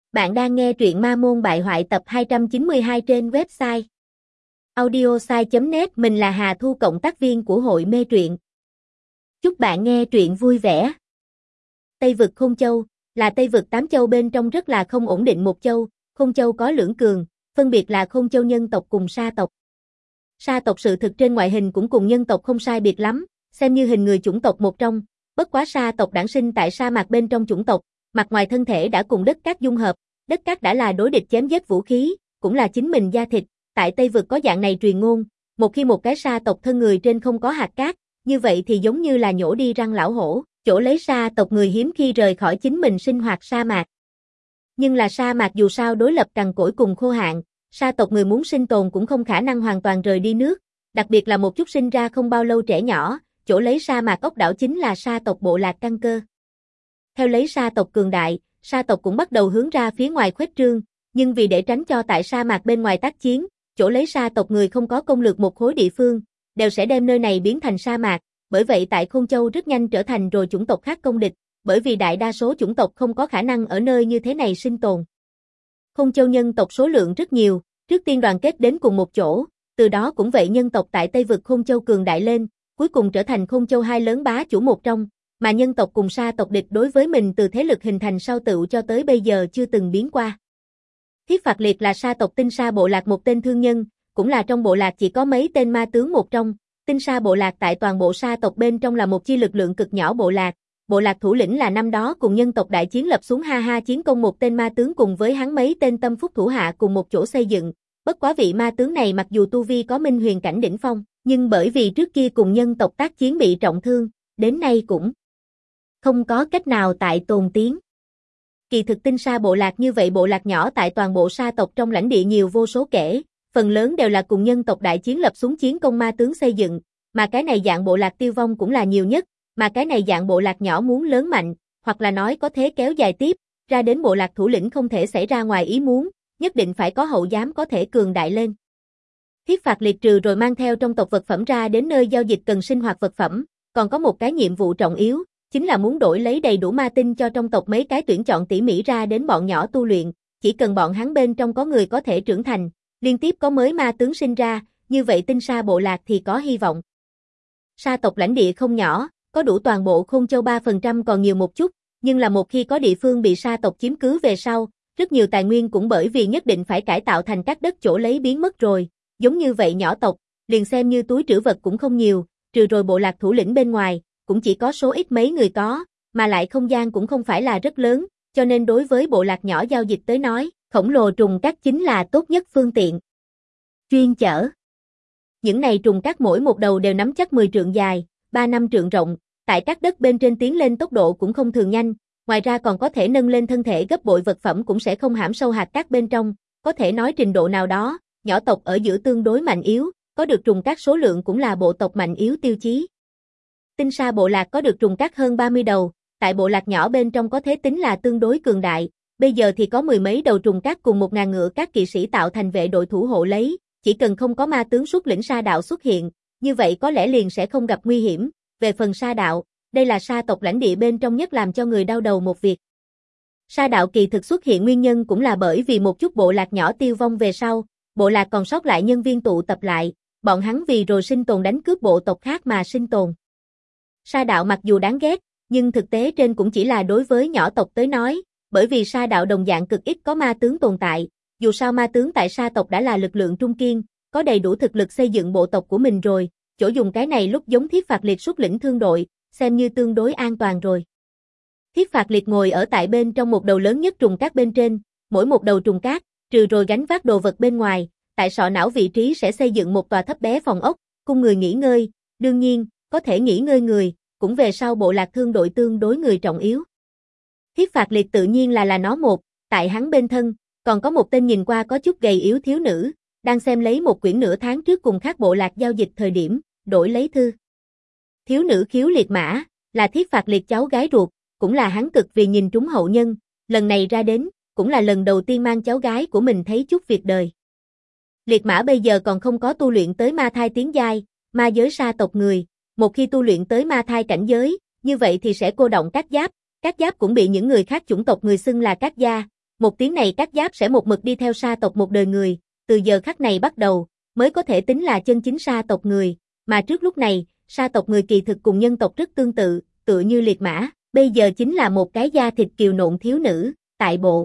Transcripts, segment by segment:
Bạn đang nghe truyện Ma Môn Bại Hoại tập 292 trên website audiosai.net. Mình là Hà Thu, cộng tác viên của hội mê truyện. Chúc bạn nghe truyện vui vẻ. Tây vực Khôn Châu là Tây vực 8 châu bên trong rất là không ổn định một châu. Khôn Châu có lưỡng cường, phân biệt là Khôn Châu nhân tộc cùng Sa tộc. Sa tộc sự thực trên ngoại hình cũng cùng nhân tộc không sai biệt lắm, xem như hình người chủng tộc một trong. Bất quá Sa tộc đản sinh tại sa mạc bên trong chủng tộc, mặt ngoài thân thể đã cùng đất cát dung hợp. Đất cát đã là đối địch chém giết vũ khí, cũng là chính mình da thịt. Tại Tây vực có dạng này truyền ngôn, một khi một cái sa tộc thân người trên không có hạt cát, như vậy thì giống như là nhổ đi răng lão hổ, chỗ lấy sa tộc người hiếm khi rời khỏi chính mình sinh hoạt sa mạc. Nhưng là sa mạc dù sao đối lập cằn cỗi cùng khô hạn, sa tộc người muốn sinh tồn cũng không khả năng hoàn toàn rời đi nước, đặc biệt là một chút sinh ra không bao lâu trẻ nhỏ, chỗ lấy sa mạc ốc đảo chính là sa tộc bộ lạc căn cơ. Theo lấy sa tộc cường đại, sa tộc cũng bắt đầu hướng ra phía ngoài khuếch trương, nhưng vì để tránh cho tại sa mạc bên ngoài tác chiến, chỗ lấy sa tộc người không có công lược một khối địa phương, đều sẽ đem nơi này biến thành sa mạc, bởi vậy tại Khôn Châu rất nhanh trở thành rồi chủng tộc khác công địch, bởi vì đại đa số chủng tộc không có khả năng ở nơi như thế này sinh tồn. Khôn Châu nhân tộc số lượng rất nhiều, trước tiên đoàn kết đến cùng một chỗ, từ đó cũng vậy nhân tộc tại Tây vực Khôn Châu cường đại lên, cuối cùng trở thành Khôn Châu hai lớn bá chủ một trong. Mà nhân tộc cùng sa tộc địch đối với mình từ thế lực hình thành sau tựu cho tới bây giờ chưa từng biến qua. Thiết Phạt Liệt là sa tộc Tinh Sa bộ lạc một tên thương nhân, cũng là trong bộ lạc chỉ có mấy tên ma tướng một trong. Tinh Sa bộ lạc tại toàn bộ sa tộc bên trong là một chi lực lượng cực nhỏ bộ lạc thủ lĩnh là năm đó cùng nhân tộc đại chiến lập xuống ha chiến công một tên ma tướng cùng với hắn mấy tên tâm phúc thủ hạ cùng một chỗ xây dựng. Bất quá vị ma tướng này mặc dù tu vi có minh huyền cảnh đỉnh phong, nhưng bởi vì trước kia cùng nhân tộc tác chiến bị trọng thương, đến nay cũng không có cách nào tại tồn tiến. Kỳ thực Tinh Sa bộ lạc như vậy bộ lạc nhỏ tại toàn bộ sa tộc trong lãnh địa nhiều vô số kể, phần lớn đều là cùng nhân tộc đại chiến lập xuống chiến công ma tướng xây dựng, mà cái này dạng bộ lạc tiêu vong cũng là nhiều nhất, mà cái này dạng bộ lạc nhỏ muốn lớn mạnh, hoặc là nói có thế kéo dài tiếp, ra đến bộ lạc thủ lĩnh không thể xảy ra ngoài ý muốn, nhất định phải có hậu giám có thể cường đại lên. Thiết Phạt Liệt trừ rồi mang theo trong tộc vật phẩm ra đến nơi giao dịch cần sinh hoạt vật phẩm, còn có một cái nhiệm vụ trọng yếu, chính là muốn đổi lấy đầy đủ ma tinh cho trong tộc mấy cái tuyển chọn tỉ mỉ ra đến bọn nhỏ tu luyện, chỉ cần bọn hắn bên trong có người có thể trưởng thành, liên tiếp có mới ma tướng sinh ra, như vậy Tinh Sa bộ lạc thì có hy vọng. Sa tộc lãnh địa không nhỏ, có đủ toàn bộ Khôn Châu 3% còn nhiều một chút, nhưng là một khi có địa phương bị sa tộc chiếm cứ về sau, rất nhiều tài nguyên cũng bởi vì nhất định phải cải tạo thành các đất chỗ lấy biến mất rồi, giống như vậy nhỏ tộc, liền xem như túi trữ vật cũng không nhiều, trừ rồi bộ lạc thủ lĩnh bên ngoài, cũng chỉ có số ít mấy người có, mà lại không gian cũng không phải là rất lớn, cho nên đối với bộ lạc nhỏ giao dịch tới nói, khổng lồ trùng cát chính là tốt nhất phương tiện. Chuyên chở. Những này trùng cát mỗi một đầu đều nắm chắc 10 trượng dài, 3 năm trượng rộng, tại các đất bên trên tiến lên tốc độ cũng không thường nhanh, ngoài ra còn có thể nâng lên thân thể gấp bội vật phẩm cũng sẽ không hãm sâu hạt cát bên trong, có thể nói trình độ nào đó, nhỏ tộc ở giữa tương đối mạnh yếu, có được trùng cát số lượng cũng là bộ tộc mạnh yếu tiêu chí. Tinh Sa bộ lạc có được trùng cát hơn 30 đầu, tại bộ lạc nhỏ bên trong có thế tính là tương đối cường đại, bây giờ thì có 10 mấy đầu trùng cát cùng 1000 ngựa các kỵ sĩ tạo thành vệ đội thủ hộ lấy, chỉ cần không có ma tướng xuất lĩnh sa đạo xuất hiện, như vậy có lẽ liền sẽ không gặp nguy hiểm. Về phần sa đạo, đây là sa tộc lãnh địa bên trong nhất làm cho người đau đầu một việc. Sa đạo kỳ thực xuất hiện nguyên nhân cũng là bởi vì một chút bộ lạc nhỏ tiêu vong về sau, bộ lạc còn sót lại nhân viên tụ tập lại, bọn hắn vì rồi sinh tồn đánh cướp bộ tộc khác mà sinh tồn. Sa đạo mặc dù đáng ghét, nhưng thực tế trên cũng chỉ là đối với nhỏ tộc tới nói, bởi vì sa đạo đồng dạng cực ít có ma tướng tồn tại, dù sao ma tướng tại sa tộc đã là lực lượng trung kiên, có đầy đủ thực lực xây dựng bộ tộc của mình rồi, chỗ dùng cái này lúc giống Thiết Phạt Liệt xuất lĩnh thương đội, xem như tương đối an toàn rồi. Thiết Phạt Liệt ngồi ở tại bên trong một đầu lớn nhất trùng cát bên trên, mỗi một đầu trùng cát, trừ rồi gánh vác đồ vật bên ngoài, tại sọ não vị trí sẽ xây dựng một tòa thấp bé phòng ốc, cung người nghỉ ngơi, đương nhiên, có thể nghỉ ngơi người, cũng về sau bộ lạc thương đội tương đối người trọng yếu. Thiết Phạt Liệt tự nhiên là nó một, tại hắn bên thân, còn có một tên nhìn qua có chút gầy yếu thiếu nữ, đang xem lấy một quyển nửa tháng trước cùng các bộ lạc giao dịch thời điểm, đổi lấy thư. Thiếu nữ Khiếu Liệt Mã, là Thiết Phạt Liệt cháu gái ruột, cũng là hắn cực vì nhìn trúng hậu nhân, lần này ra đến, cũng là lần đầu tiên mang cháu gái của mình thấy chút việc đời. Liệt Mã bây giờ còn không có tu luyện tới ma thai tiến giai, ma giới sa tộc người, một khi tu luyện tới ma thai cảnh giới, như vậy thì sẽ cô động cát giáp cũng bị những người khác chủng tộc người xưng là cát gia, một tiếng này cắt giáp sẽ một mực đi theo sa tộc một đời người, từ giờ khắc này bắt đầu, mới có thể tính là chân chính sa tộc người, mà trước lúc này, sa tộc người kỳ thực cùng nhân tộc rất tương tự, tựa như liệt mã, bây giờ chính là một cái da thịt kiều nộn thiếu nữ, tại bộ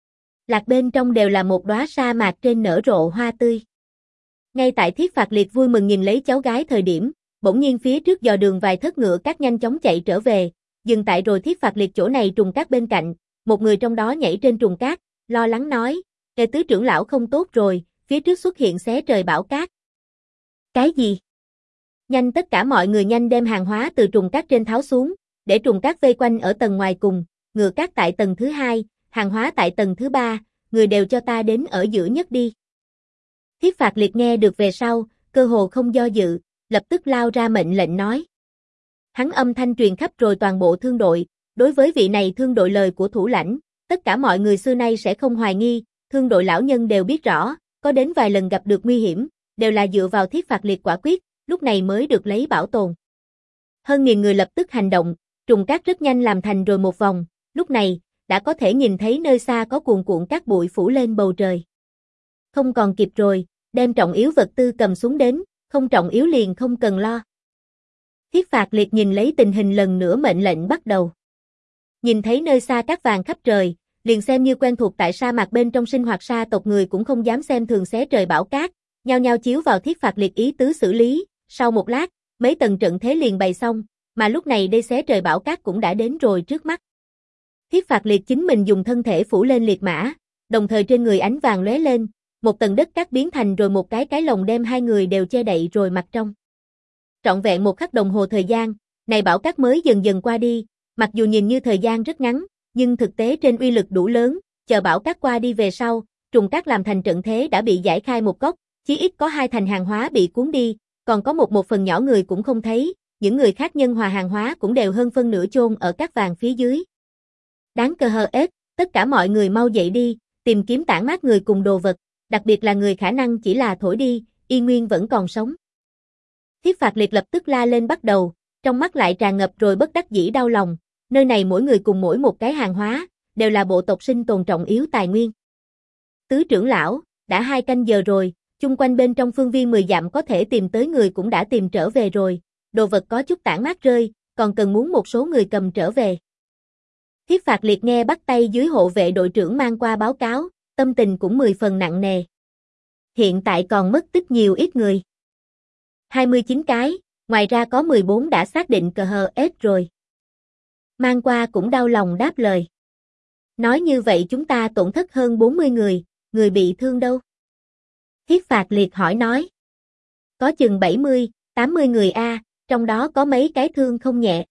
lạc bên trong đều là một đóa sa mạc trên nở rộ hoa tươi. Ngay tại Thiết Phạt Liệt vui mừng nhìn lấy cháu gái thời điểm, bỗng nhiên phía trước dò đường vài thất ngựa cát nhanh chóng chạy trở về, dừng tại rồi Thiết Phạt Liệt chỗ này trùng cát bên cạnh, một người trong đó nhảy trên trùng cát, lo lắng nói, "Nghe tứ trưởng lão không tốt rồi, phía trước xuất hiện xé trời bão cát." "Cái gì?" Nhanh tất cả mọi người nhanh đem hàng hóa từ trùng cát trên tháo xuống, để trùng cát vây quanh ở tầng ngoài cùng, ngựa cát tại tầng thứ 2, hàng hóa tại tầng thứ 3, người đều cho ta đến ở giữa nhất đi. Thiết Phạt Liệt nghe được về sau, cơ hồ không do dự, lập tức lao ra mệnh lệnh nói. Hắn âm thanh truyền khắp rồi toàn bộ thương đội, đối với vị này thương đội lời của thủ lãnh, tất cả mọi người xưa nay sẽ không hoài nghi, thương đội lão nhân đều biết rõ, có đến vài lần gặp được nguy hiểm, đều là dựa vào Thiết Phạt Liệt quả quyết, lúc này mới được lấy bảo tồn. Hơn nghìn người lập tức hành động, trùng cát rất nhanh làm thành rồi một vòng, lúc này, đã có thể nhìn thấy nơi xa có cuồn cuộn cát bụi phủ lên bầu trời. Không còn kịp rồi, đem trọng yếu vật tư cầm xuống đến, không trọng yếu liền không cần lo. Thiết Phạt Liệt nhìn lấy tình hình lần nữa mệnh lệnh bắt đầu. Nhìn thấy nơi xa cát vàng khắp trời, liền xem như quen thuộc tại sa mạc bên trong sinh hoạt sa tộc người cũng không dám xem thường xé trời bão cát, nhao nhao chiếu vào Thiết Phạt Liệt ý tứ xử lý, sau một lát, mấy tầng trận thế liền bày xong, mà lúc này đây xé trời bão cát cũng đã đến rồi trước mắt. Thiết Phạt Liệt chính mình dùng thân thể phủ lên liệt mã, đồng thời trên người ánh vàng lóe lên, một tầng đất cát biến thành rồi một cái lồng đem hai người đều che đậy rồi mặt trong. Trọn vẹn một khắc đồng hồ thời gian, này bão cát mới dần dần qua đi, mặc dù nhìn như thời gian rất ngắn, nhưng thực tế trên uy lực đủ lớn, chờ bão cát qua đi về sau, trùng cát làm thành trận thế đã bị giải khai một góc, chí ít có 2 thành hàng hóa bị cuốn đi, còn có một phần nhỏ người cũng không thấy, những người khác nhân hòa hàng hóa cũng đều hơn phân nửa chôn ở cát vàng phía dưới. Đáng cơ hờ ết, tất cả mọi người mau dậy đi, tìm kiếm tản mát người cùng đồ vật, đặc biệt là người khả năng chỉ là thổi đi, y nguyên vẫn còn sống. Thiết Phạt Liệt lập tức la lên bắt đầu, trong mắt lại tràn ngập rồi bất đắc dĩ đau lòng, nơi này mỗi người cùng mỗi một cái hàng hóa, đều là bộ tộc sinh tồn trọng yếu tài nguyên. Tứ trưởng lão, đã 2 canh giờ rồi, chung quanh bên trong phương viên 10 dặm có thể tìm tới người cũng đã tìm trở về rồi, đồ vật có chút tản mát rơi, còn cần muốn một số người cầm trở về. Thiết Phạt Liệt nghe bắt tay dưới hộ vệ đội trưởng mang qua báo cáo, tâm tình cũng 10 phần nặng nề. Hiện tại còn mất tích nhiều ít người. 29 cái, ngoài ra có 14 đã xác định cờ hờ ết rồi. Mang qua cũng đau lòng đáp lời. Nói như vậy chúng ta tổn thất hơn 40 người, người bị thương đâu? Thiết Phạt Liệt hỏi nói. Có chừng 70, 80 người a, trong đó có mấy cái thương không nhẹ.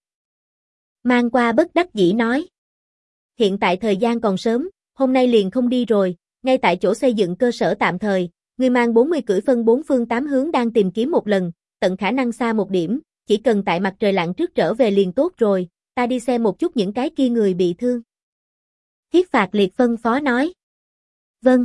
Mang qua bất đắc dĩ nói. Hiện tại thời gian còn sớm, hôm nay liền không đi rồi, ngay tại chỗ xây dựng cơ sở tạm thời, người mang 40 cưỡi phân 4 phương 8 hướng đang tìm kiếm một lần, tận khả năng xa một điểm, chỉ cần tại mặt trời lặn trước trở về liền tốt rồi, ta đi xem một chút những cái kia người bị thương. Thiết Phạt Liệt phân phó nói. Vâng.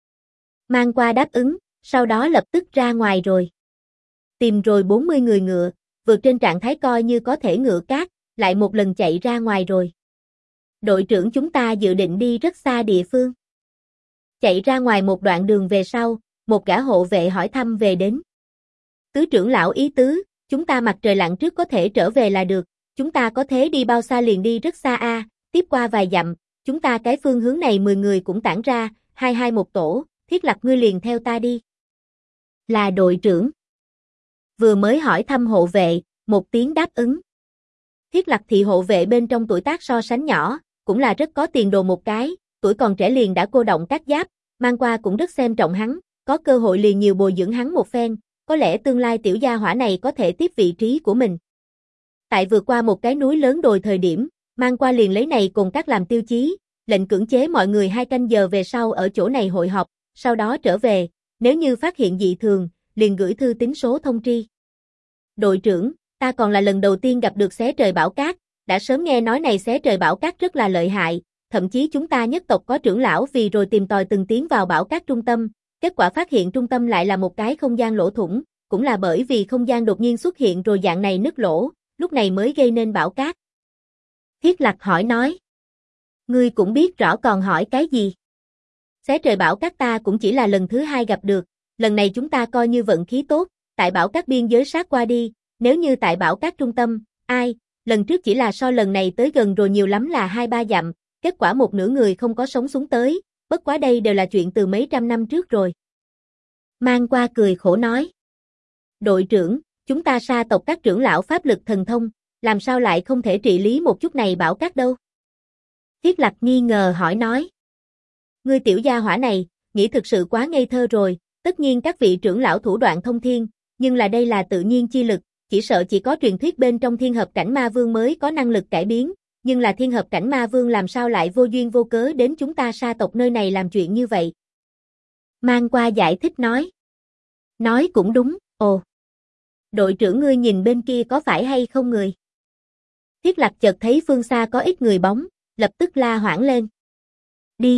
Mang qua đáp ứng, sau đó lập tức ra ngoài rồi. Tìm rồi 40 người ngựa, vượt trên trạng thái coi như có thể ngựa cát, lại một lần chạy ra ngoài rồi. Đội trưởng chúng ta dự định đi rất xa địa phương. Chạy ra ngoài một đoạn đường về sau, một gã hộ vệ hỏi thăm về đến. Tứ trưởng lão ý tứ, chúng ta mặt trời lặn trước có thể trở về là được, chúng ta có thế đi bao xa liền đi rất xa a, tiếp qua vài dặm, chúng ta cái phương hướng này 10 người cũng tản ra, 2 một tổ, Thiết Lập ngươi liền theo ta đi. Là đội trưởng. Vừa mới hỏi thăm hộ vệ, một tiếng đáp ứng. Thiết Lập thị hộ vệ bên trong tuổi tác so sánh nhỏ, cũng là rất có tiền đồ một cái, tuổi còn trẻ liền đã cô động các giáp, mang qua cũng rất xem trọng hắn, có cơ hội liền nhiều bồi dưỡng hắn một phen, có lẽ tương lai tiểu gia hỏa này có thể tiếp vị trí của mình. Tại vượt qua một cái núi lớn đồi thời điểm, mang qua liền lấy này cùng các làm tiêu chí, lệnh cưỡng chế mọi người 2 canh giờ về sau ở chỗ này hội họp, sau đó trở về, nếu như phát hiện dị thường, liền gửi thư tín số thông tri. Đội trưởng, ta còn là lần đầu tiên gặp được xé trời bão cát, đã sớm nghe nói này xé trời bão cát rất là lợi hại, thậm chí chúng ta nhất tộc có trưởng lão vì rồi tìm tòi từng tiến vào bão cát trung tâm, kết quả phát hiện trung tâm lại là một cái không gian lỗ thủng, cũng là bởi vì không gian đột nhiên xuất hiện rồi dạng này nứt lỗ, lúc này mới gây nên bão cát. Thiết Lập hỏi nói. Ngươi cũng biết rõ còn hỏi cái gì? Xé trời bảo các ta cũng chỉ là lần thứ hai gặp được, lần này chúng ta coi như vận khí tốt, tại bảo các biên giới sát qua đi, nếu như tại bảo các trung tâm, ai, lần trước chỉ là so lần này tới gần rồi nhiều lắm là 2-3 dặm, kết quả một nửa người không có sống xuống tới, bất quá đây đều là chuyện từ mấy trăm năm trước rồi. Mang qua cười khổ nói. Đội trưởng, chúng ta sa tộc các trưởng lão pháp lực thần thông, làm sao lại không thể trị lý một chút này bảo các đâu? Thiết Lạc nghi ngờ hỏi nói. Ngươi tiểu gia hỏa này, nghĩ thực sự quá ngây thơ rồi, tất nhiên các vị trưởng lão thủ đoạn thông thiên, nhưng là đây là tự nhiên chi lực, chỉ sợ chỉ có truyền thuyết bên trong thiên hợp cảnh ma vương mới có năng lực cải biến, nhưng là thiên hợp cảnh ma vương làm sao lại vô duyên vô cớ đến chúng ta sa tộc nơi này làm chuyện như vậy? Mang qua giải thích nói. Nói cũng đúng, ồ. Đội trưởng ngươi nhìn bên kia có phải hay không người? Thiết Lạc chợt thấy phương xa có ít người bóng, lập tức la hoảng lên. Đi.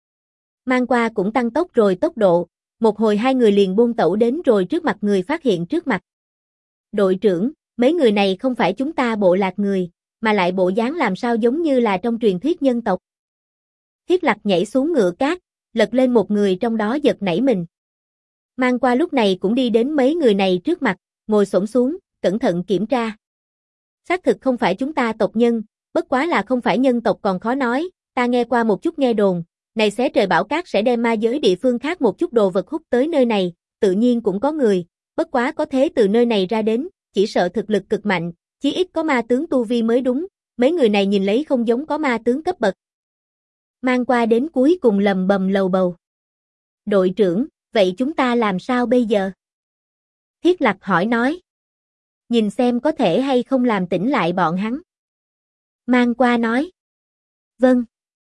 Mang qua cũng tăng tốc rồi tốc độ, một hồi hai người liền buôn tẩu đến rồi trước mặt người phát hiện trước mặt. Đội trưởng, mấy người này không phải chúng ta bộ lạc người, mà lại bộ dáng làm sao giống như là trong truyền thuyết nhân tộc. Thiết Lạc nhảy xuống ngựa cát, lật lên một người trong đó giật nảy mình. Mang qua lúc này cũng đi đến mấy người này trước mặt, ngồi xổm xuống, cẩn thận kiểm tra. Xác thực không phải chúng ta tộc nhân, bất quá là không phải nhân tộc còn khó nói, ta nghe qua một chút nghe đồn, này xé trời bảo cát sẽ đem ma giới địa phương khác một chút đồ vật hút tới nơi này, tự nhiên cũng có người, bất quá có thế từ nơi này ra đến, chỉ sợ thực lực cực mạnh, chí ít có ma tướng tu vi mới đúng, mấy người này nhìn lấy không giống có ma tướng cấp bậc. Mang qua đến cuối cùng lầm bầm lầu bầu. Đội trưởng, vậy chúng ta làm sao bây giờ? Thiết Lạc hỏi nói. Nhìn xem có thể hay không làm tỉnh lại bọn hắn. Mang qua nói. Vâng.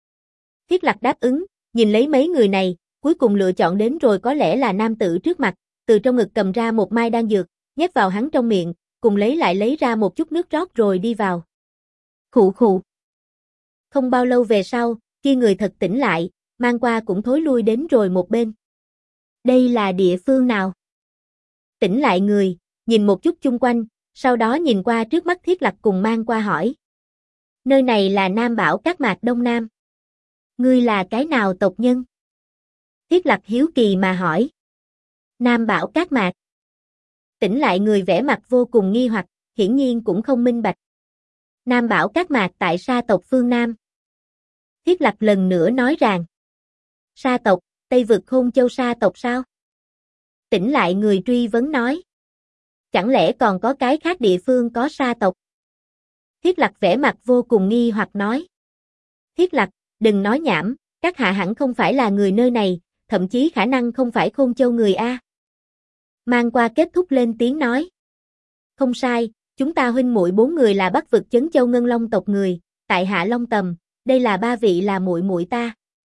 Thiết Lạc đáp ứng, nhìn lấy mấy người này, cuối cùng lựa chọn đến rồi có lẽ là nam tử trước mặt, từ trong ngực cầm ra một mai đan dược, nhét vào hắn trong miệng, cùng lấy ra một chút nước rót rồi đi vào. Khụ khụ. Không bao lâu về sau, kia người thật tỉnh lại, Mang qua cũng thối lui đến rồi một bên. Đây là địa phương nào? Tỉnh lại người, nhìn một chút chung quanh, sau đó nhìn qua trước mắt Thiết Lạc cùng Mang qua hỏi. Nơi này là Nam Bảo Các Mạc Đông Nam. Ngươi là cái nào tộc nhân? Thiết Lạc hiếu kỳ mà hỏi. Nam Bảo Các Mạc. Tỉnh lại người vẻ mặt vô cùng nghi hoặc, hiển nhiên cũng không minh bạch. Nam Bảo Các Mạc tại sa tộc phương Nam. Thiết Lạc lần nữa nói rằng. Sa tộc, Tây vực Khôn Châu sa tộc sao? Tỉnh lại người truy vấn nói. Chẳng lẽ còn có cái khác địa phương có sa tộc? Thiết Lạc vẻ mặt vô cùng nghi hoặc nói. Thiết Lạc, đừng nói nhảm, các hạ hẳn không phải là người nơi này, thậm chí khả năng không phải Khôn Châu người A. Mang qua kết thúc lên tiếng nói. Không sai, chúng ta huynh muội 4 người là Bắc vực Chấn Châu Ngân Long tộc người, tại hạ Long Tầm, đây là 3 vị là muội muội ta.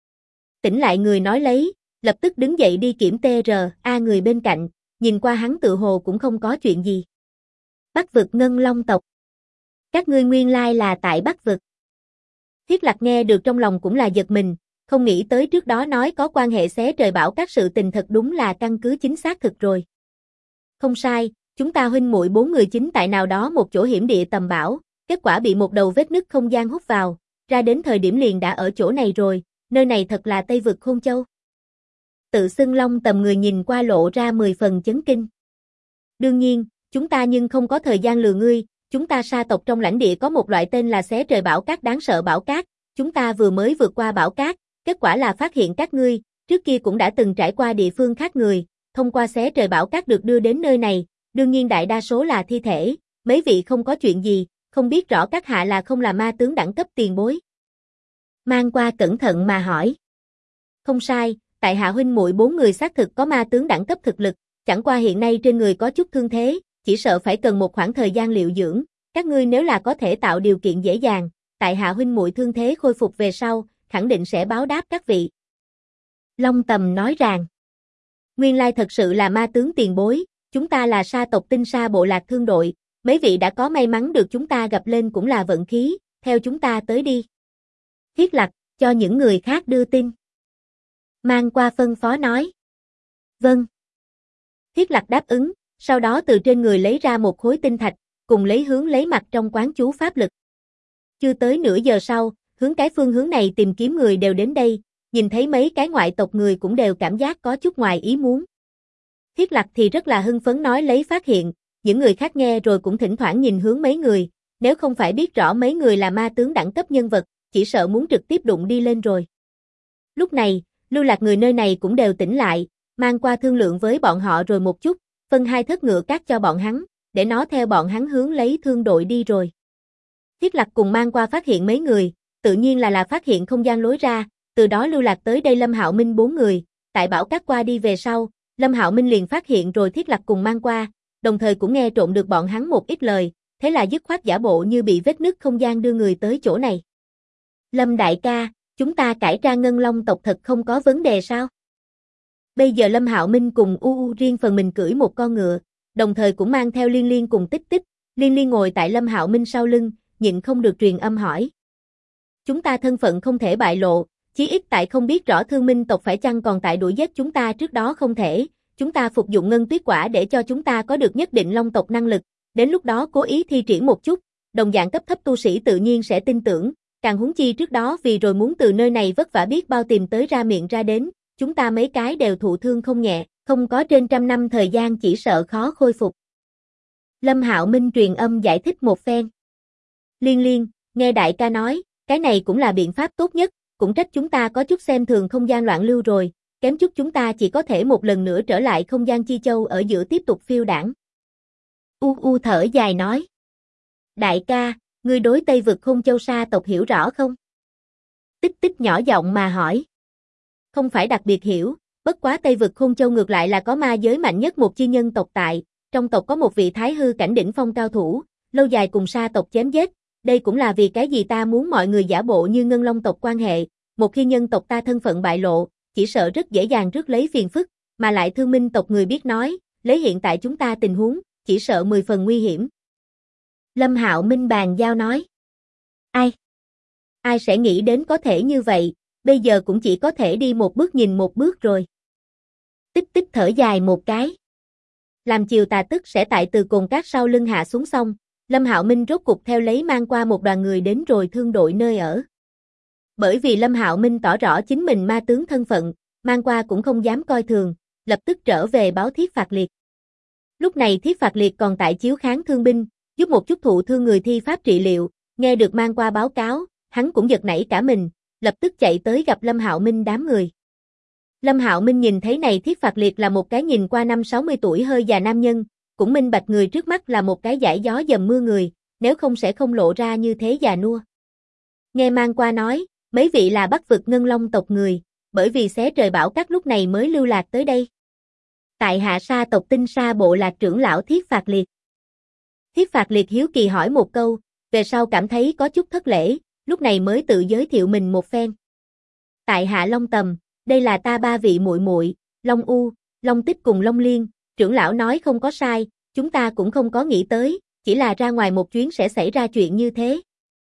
Tỉnh lại người nói lấy, lập tức đứng dậy đi kiểm TRA người bên cạnh, nhìn qua hắn tự hồ cũng không có chuyện gì. Bắc vực Ngân Long tộc. Các ngươi nguyên lai là tại Bắc vực. Thiết Lạc nghe được trong lòng cũng là giật mình, không nghĩ tới trước đó nói có quan hệ xé trời bảo các sự tình thật đúng là căn cứ chính xác thực rồi. Không sai, chúng ta huynh muội 4 người chính tại nào đó một chỗ hiểm địa tầm bảo, kết quả bị một đầu vết nứt không gian hút vào, ra đến thời điểm liền đã ở chỗ này rồi, nơi này thật là Tây vực Khôn Châu. Tự xưng Long Tầm người nhìn qua lộ ra 10 phần chấn kinh. Đương nhiên, chúng ta nhưng không có thời gian lừa ngươi, chúng ta sa tộc trong lãnh địa có một loại tên là xé trời bảo cát đáng sợ bảo cát, chúng ta vừa mới vượt qua bảo cát, kết quả là phát hiện các ngươi, trước kia cũng đã từng trải qua địa phương khác người, thông qua xé trời bảo cát được đưa đến nơi này, đương nhiên đại đa số là thi thể, mấy vị không có chuyện gì, không biết rõ các hạ là không là ma tướng đẳng cấp tiền bối. Mang qua cẩn thận mà hỏi. Không sai, tại hạ huynh muội 4 người xác thực có ma tướng đẳng cấp thực lực, chẳng qua hiện nay trên người có chút thương thế, chỉ sợ phải cần một khoảng thời gian liệu dưỡng, các ngươi nếu là có thể tạo điều kiện dễ dàng, tại hạ huynh muội thương thế khôi phục về sau, khẳng định sẽ báo đáp các vị. Long Tầm nói rằng, nguyên lai thật sự là ma tướng tiền bối, chúng ta là sa tộc Tinh Sa bộ lạc thương đội, mấy vị đã có may mắn được chúng ta gặp lên cũng là vận khí, theo chúng ta tới đi. Thiết Lạc, cho những người khác đưa tin. Mang qua phân phó nói. Vâng. Thiết Lạc đáp ứng, sau đó từ trên người lấy ra một khối tinh thạch, cùng lấy mặt trong quán chú pháp lực. Chưa tới nửa giờ sau, hướng cái phương hướng này tìm kiếm người đều đến đây, nhìn thấy mấy cái ngoại tộc người cũng đều cảm giác có chút ngoài ý muốn. Thiết Lạc thì rất là hưng phấn nói lấy phát hiện, những người khác nghe rồi cũng thỉnh thoảng nhìn hướng mấy người, nếu không phải biết rõ mấy người là ma tướng đẳng cấp nhân vật, chỉ sợ muốn trực tiếp đụng đi lên rồi. Lúc này, lưu lạc người nơi này cũng đều tỉnh lại, mang qua thương lượng với bọn họ rồi một chút, phân 2 thất ngựa cát cho bọn hắn, để nó theo bọn hắn hướng lấy thương đội đi rồi. Thiết Lạc cùng mang qua phát hiện mấy người, tự nhiên là phát hiện không gian lối ra, từ đó lưu lạc tới đây Lâm Hạo Minh 4 người, tại bảo cát qua đi về sau, Lâm Hạo Minh liền phát hiện rồi Thiết Lạc cùng mang qua, đồng thời cũng nghe trộm được bọn hắn một ít lời, thế là dứt khoát giả bộ như bị vết nứt không gian đưa người tới chỗ này. Lâm đại ca, chúng ta cải ra Ngân Long tộc thật không có vấn đề sao? Bây giờ Lâm Hạo Minh cùng U riêng phần mình cưỡi một con ngựa, đồng thời cũng mang theo Liên Liên cùng Tích Tích, Liên Liên ngồi tại Lâm Hạo Minh sau lưng, nhịn không được truyền âm hỏi. Chúng ta thân phận không thể bại lộ, chí ít tại không biết rõ Thương Minh tộc phải chăng còn tại đuổi giết chúng ta trước đó không thể, chúng ta phục dụng ngân tuyết quả để cho chúng ta có được nhất định Long tộc năng lực, đến lúc đó cố ý thi triển một chút, đồng dạng cấp thấp tu sĩ tự nhiên sẽ tin tưởng, càng huống chi trước đó vì rồi muốn từ nơi này vất vả biết bao tìm tới ra miệng ra đến, chúng ta mấy cái đều thụ thương không nhẹ, không có trên 100 năm thời gian chỉ sợ khó khôi phục. Lâm Hạo Minh truyền âm giải thích một phen. Liên Liên, nghe đại ca nói, cái này cũng là biện pháp tốt nhất, cũng trách chúng ta có chút xem thường không gian loạn lưu rồi, kém chút chúng ta chỉ có thể một lần nữa trở lại không gian chi châu ở giữa tiếp tục phiêu đãng. Thở dài nói. Đại ca, ngươi đối Tây vực Khôn Châu Sa tộc hiểu rõ không? Tích Tích nhỏ giọng mà hỏi. Không phải đặc biệt hiểu, bất quá Tây vực Khôn Châu ngược lại là có ma giới mạnh nhất một chi nhân tộc tại, trong tộc có một vị thái hư cảnh đỉnh phong cao thủ, lâu dài cùng Sa tộc chém giết, đây cũng là vì cái gì ta muốn mọi người giả bộ như Ngân Long tộc quan hệ, một khi nhân tộc ta thân phận bại lộ, chỉ sợ rất dễ dàng rước lấy phiền phức, mà lại Thương Minh tộc người biết nói, lấy hiện tại chúng ta tình huống, chỉ sợ 10 phần nguy hiểm. Lâm Hạo Minh bàn giao nói. Ai sẽ nghĩ đến có thể như vậy, bây giờ cũng chỉ có thể đi một bước nhìn một bước rồi. Tích Tích thở dài một cái. Làm chiều tà tức sẽ tại từ cồn cát sau lưng hạ xuống xong, Lâm Hạo Minh rốt cục theo lấy mang qua một đoàn người đến rồi thương đội nơi ở. Bởi vì Lâm Hạo Minh tỏ rõ chính mình ma tướng thân phận, mang qua cũng không dám coi thường, lập tức trở về báo Thiết Phạt Liệt. Lúc này Thiết Phạt Liệt còn tại chiếu kháng thương binh, giúp một chút thụ thương người thi pháp trị liệu, nghe được mang qua báo cáo, hắn cũng giật nảy cả mình, lập tức chạy tới gặp Lâm Hạo Minh đám người. Lâm Hạo Minh nhìn thấy này Thiết Phạt Liệt là một cái nhìn qua 50-60 tuổi hơi già nam nhân, cũng minh bạch người trước mắt là một cái giải gió dầm mưa người, nếu không sẽ không lộ ra như thế già nua. Nghe mang qua nói, mấy vị là Bắc vực Ngân Long tộc người, bởi vì xé trời bão cát lúc này mới lưu lạc tới đây. Tại hạ Sa tộc Tinh Sa bộ lạc trưởng lão Thiết Phạt Liệt. Thiết Phạt Liệt hiếu kỳ hỏi một câu, về sau cảm thấy có chút thất lễ, lúc này mới tự giới thiệu mình một phen. Tại hạ Long Tầm, đây là ta 3 vị muội muội, Long U, Long Tích cùng Long Liên, trưởng lão nói không có sai, chúng ta cũng không có nghĩ tới, chỉ là ra ngoài một chuyến sẽ xảy ra chuyện như thế.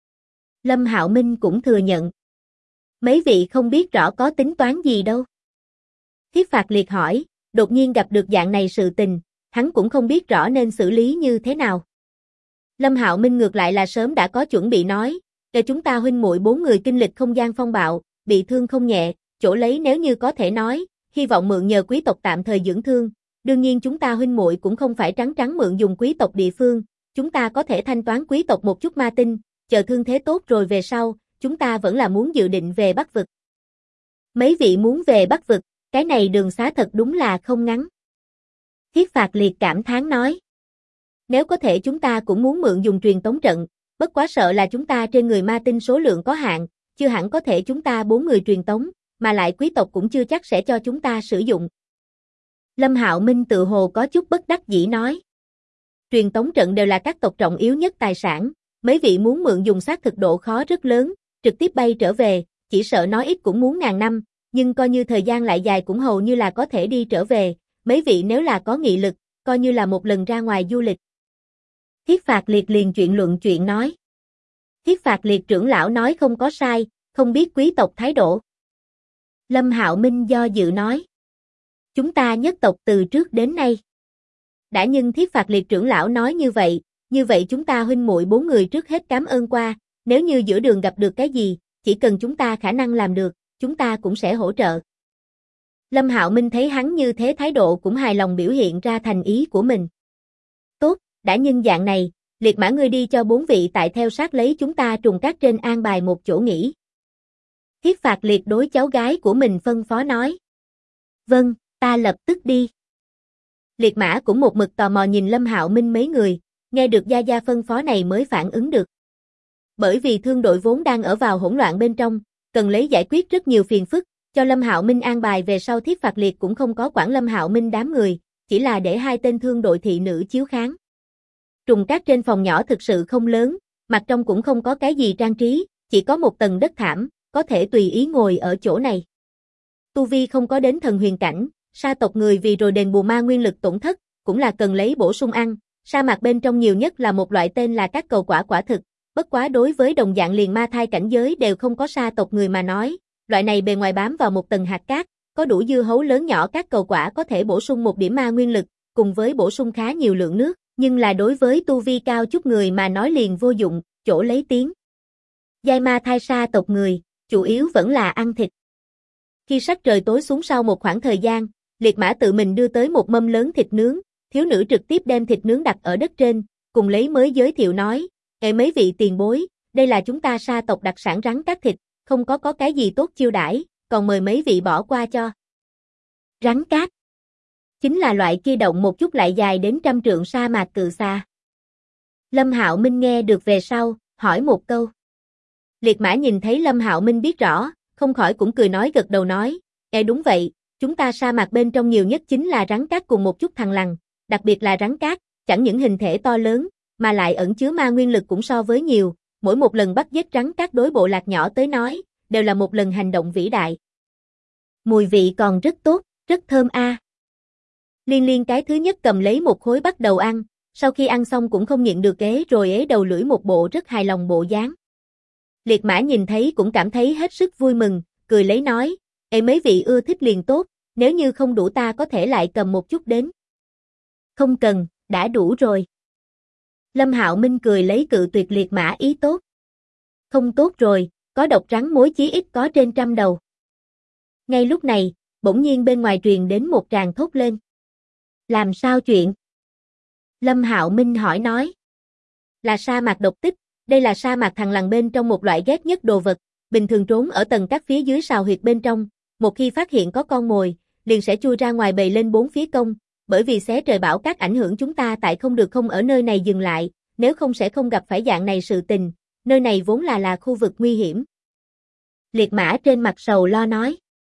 Lâm Hạo Minh cũng thừa nhận. Mấy vị không biết rõ có tính toán gì đâu. Thiết Phạt Liệt hỏi, đột nhiên gặp được dạng này sự tình, hắn cũng không biết rõ nên xử lý như thế nào. Lâm Hạo Minh ngược lại là sớm đã có chuẩn bị nói, để chúng ta huynh muội 4 người kinh lịch không gian phong bạo, bị thương không nhẹ, chỗ lấy nếu như có thể nói, hy vọng mượn nhờ quý tộc tạm thời dưỡng thương, đương nhiên chúng ta huynh muội cũng không phải trắng mượn dùng quý tộc địa phương, chúng ta có thể thanh toán quý tộc một chút ma tinh, chờ thương thế tốt rồi về sau, chúng ta vẫn là muốn dự định về Bắc vực. Mấy vị muốn về Bắc vực, cái này đường xá thật đúng là không ngắn. Thiết Phạt Liệt cảm thán nói. Nếu có thể chúng ta cũng muốn mượn dùng truyền tống trận, bất quá sợ là chúng ta trên người ma tinh số lượng có hạn, chưa hẳn có thể chúng ta 4 người truyền tống, mà lại quý tộc cũng chưa chắc sẽ cho chúng ta sử dụng. Lâm Hạo Minh tự hồ có chút bất đắc dĩ nói. Truyền tống trận đều là các tộc trọng yếu nhất tài sản, mấy vị muốn mượn dùng xác thực độ khó rất lớn, trực tiếp bay trở về, chỉ sợ nói ít cũng muốn ngàn năm, nhưng coi như thời gian lại dài cũng hầu như là có thể đi trở về, mấy vị nếu là có nghị lực, coi như là một lần ra ngoài du lịch. Thiết Phạt Liệt liền luận chuyện nói. Thiết Phạt Liệt trưởng lão nói không có sai, không biết quý tộc thái độ. Lâm Hạo Minh do dự nói. Chúng ta nhất tộc từ trước đến nay. Đã nhưng Thiết Phạt Liệt trưởng lão nói như vậy chúng ta huynh muội 4 người trước hết cảm ơn qua, nếu như giữa đường gặp được cái gì, chỉ cần chúng ta khả năng làm được, chúng ta cũng sẽ hỗ trợ. Lâm Hạo Minh thấy hắn như thế thái độ cũng hài lòng biểu hiện ra thành ý của mình. Tốt, đã nhân dạng này, Liệt Mã ngươi đi cho 4 vị tại theo sát lấy chúng ta trùng cát trên an bài một chỗ nghỉ. Thiết Phạt Liệt đối cháu gái của mình phân phó nói. Vâng, ta lập tức đi. Liệt Mã cũng một mực tò mò nhìn Lâm Hạo Minh mấy người, nghe được Gia Gia phân phó này mới phản ứng được. Bởi vì thương đội vốn đang ở vào hỗn loạn bên trong, cần lấy giải quyết rất nhiều phiền phức, cho Lâm Hạo Minh an bài về sau Thiết Phạt Liệt cũng không có quản Lâm Hạo Minh đám người, chỉ là để 2 tên thương đội thị nữ chiếu kháng. Trùng cát trên phòng nhỏ thực sự không lớn, mặt trong cũng không có cái gì trang trí, chỉ có một tầng đất thảm, có thể tùy ý ngồi ở chỗ này. Tu vi không có đến thần huyền cảnh, sa tộc người vì rồi đền bù ma nguyên lực tổn thất, cũng là cần lấy bổ sung ăn, sa mạc bên trong nhiều nhất là một loại tên là các cầu quả quả thực, bất quá đối với đồng dạng liền ma thai cảnh giới đều không có sa tộc người mà nói, loại này bề ngoài bám vào một tầng hạt cát, có đủ dưa hấu lớn nhỏ các cầu quả có thể bổ sung 1 điểm ma nguyên lực, cùng với bổ sung khá nhiều lượng nước, nhưng là đối với tu vi cao chút người mà nói liền vô dụng, chỗ lấy tiếng. Giai ma thai sa tộc người, chủ yếu vẫn là ăn thịt. Khi sắc trời tối xuống sau một khoảng thời gian, Liệt Mã tự mình đưa tới một mâm lớn thịt nướng, thiếu nữ trực tiếp đem thịt nướng đặt ở đất trên, cùng lấy mới giới thiệu nói, mấy vị tiền bối, đây là chúng ta sa tộc đặc sản rắn cát thịt, không có cái gì tốt chiêu đãi, còn mời mấy vị bỏ qua cho. Rắn cát chính là loại kia động một chút lại dài đến 100 trượng sa mạc cự xà. Lâm Hạo Minh nghe được về sau, hỏi một câu. Liệt Mã nhìn thấy Lâm Hạo Minh biết rõ, không khỏi cũng cười nói gật đầu nói, đúng vậy, chúng ta sa mạc bên trong nhiều nhất chính là rắn cát cùng một chút thằn lằn, đặc biệt là rắn cát, chẳng những hình thể to lớn, mà lại ẩn chứa ma nguyên lực cũng so với nhiều, mỗi một lần bắt giết rắn cát đối bộ lạc nhỏ tới nói, đều là một lần hành động vĩ đại. Mùi vị còn rất tốt, rất thơm a. Liên Liên cái thứ nhất cầm lấy một khối bắt đầu ăn, sau khi ăn xong cũng không nhịn được rồi ế đầu lưỡi một bộ rất hài lòng bộ dáng. Liệt Mã nhìn thấy cũng cảm thấy hết sức vui mừng, cười lấy nói, mấy vị ưa thích liền tốt, nếu như không đủ ta có thể lại cầm một chút đến. Không cần, đã đủ rồi. Lâm Hạo Minh cười lấy cự tuyệt Liệt Mã ý tốt. Không tốt rồi, có độc rắn mối chí ít có trên 100 đầu. Ngay lúc này, bỗng nhiên bên ngoài truyền đến một tràng thốt lên. Làm sao chuyện? Lâm Hạo Minh hỏi nói. Là sa mạc độc tích, đây là sa mạc thằn lằn bên trong một loại ghét nhất đồ vật, bình thường trốn ở tầng các phía dưới sào huyệt bên trong, một khi phát hiện có con mồi, liền sẽ chui ra ngoài bầy lên 4 phía công, bởi vì xé trời bão cát ảnh hưởng chúng ta tại không được không ở nơi này dừng lại, nếu không sẽ không gặp phải dạng này sự tình, nơi này vốn là khu vực nguy hiểm. Liệt Mã trên mặt sầu lo nói.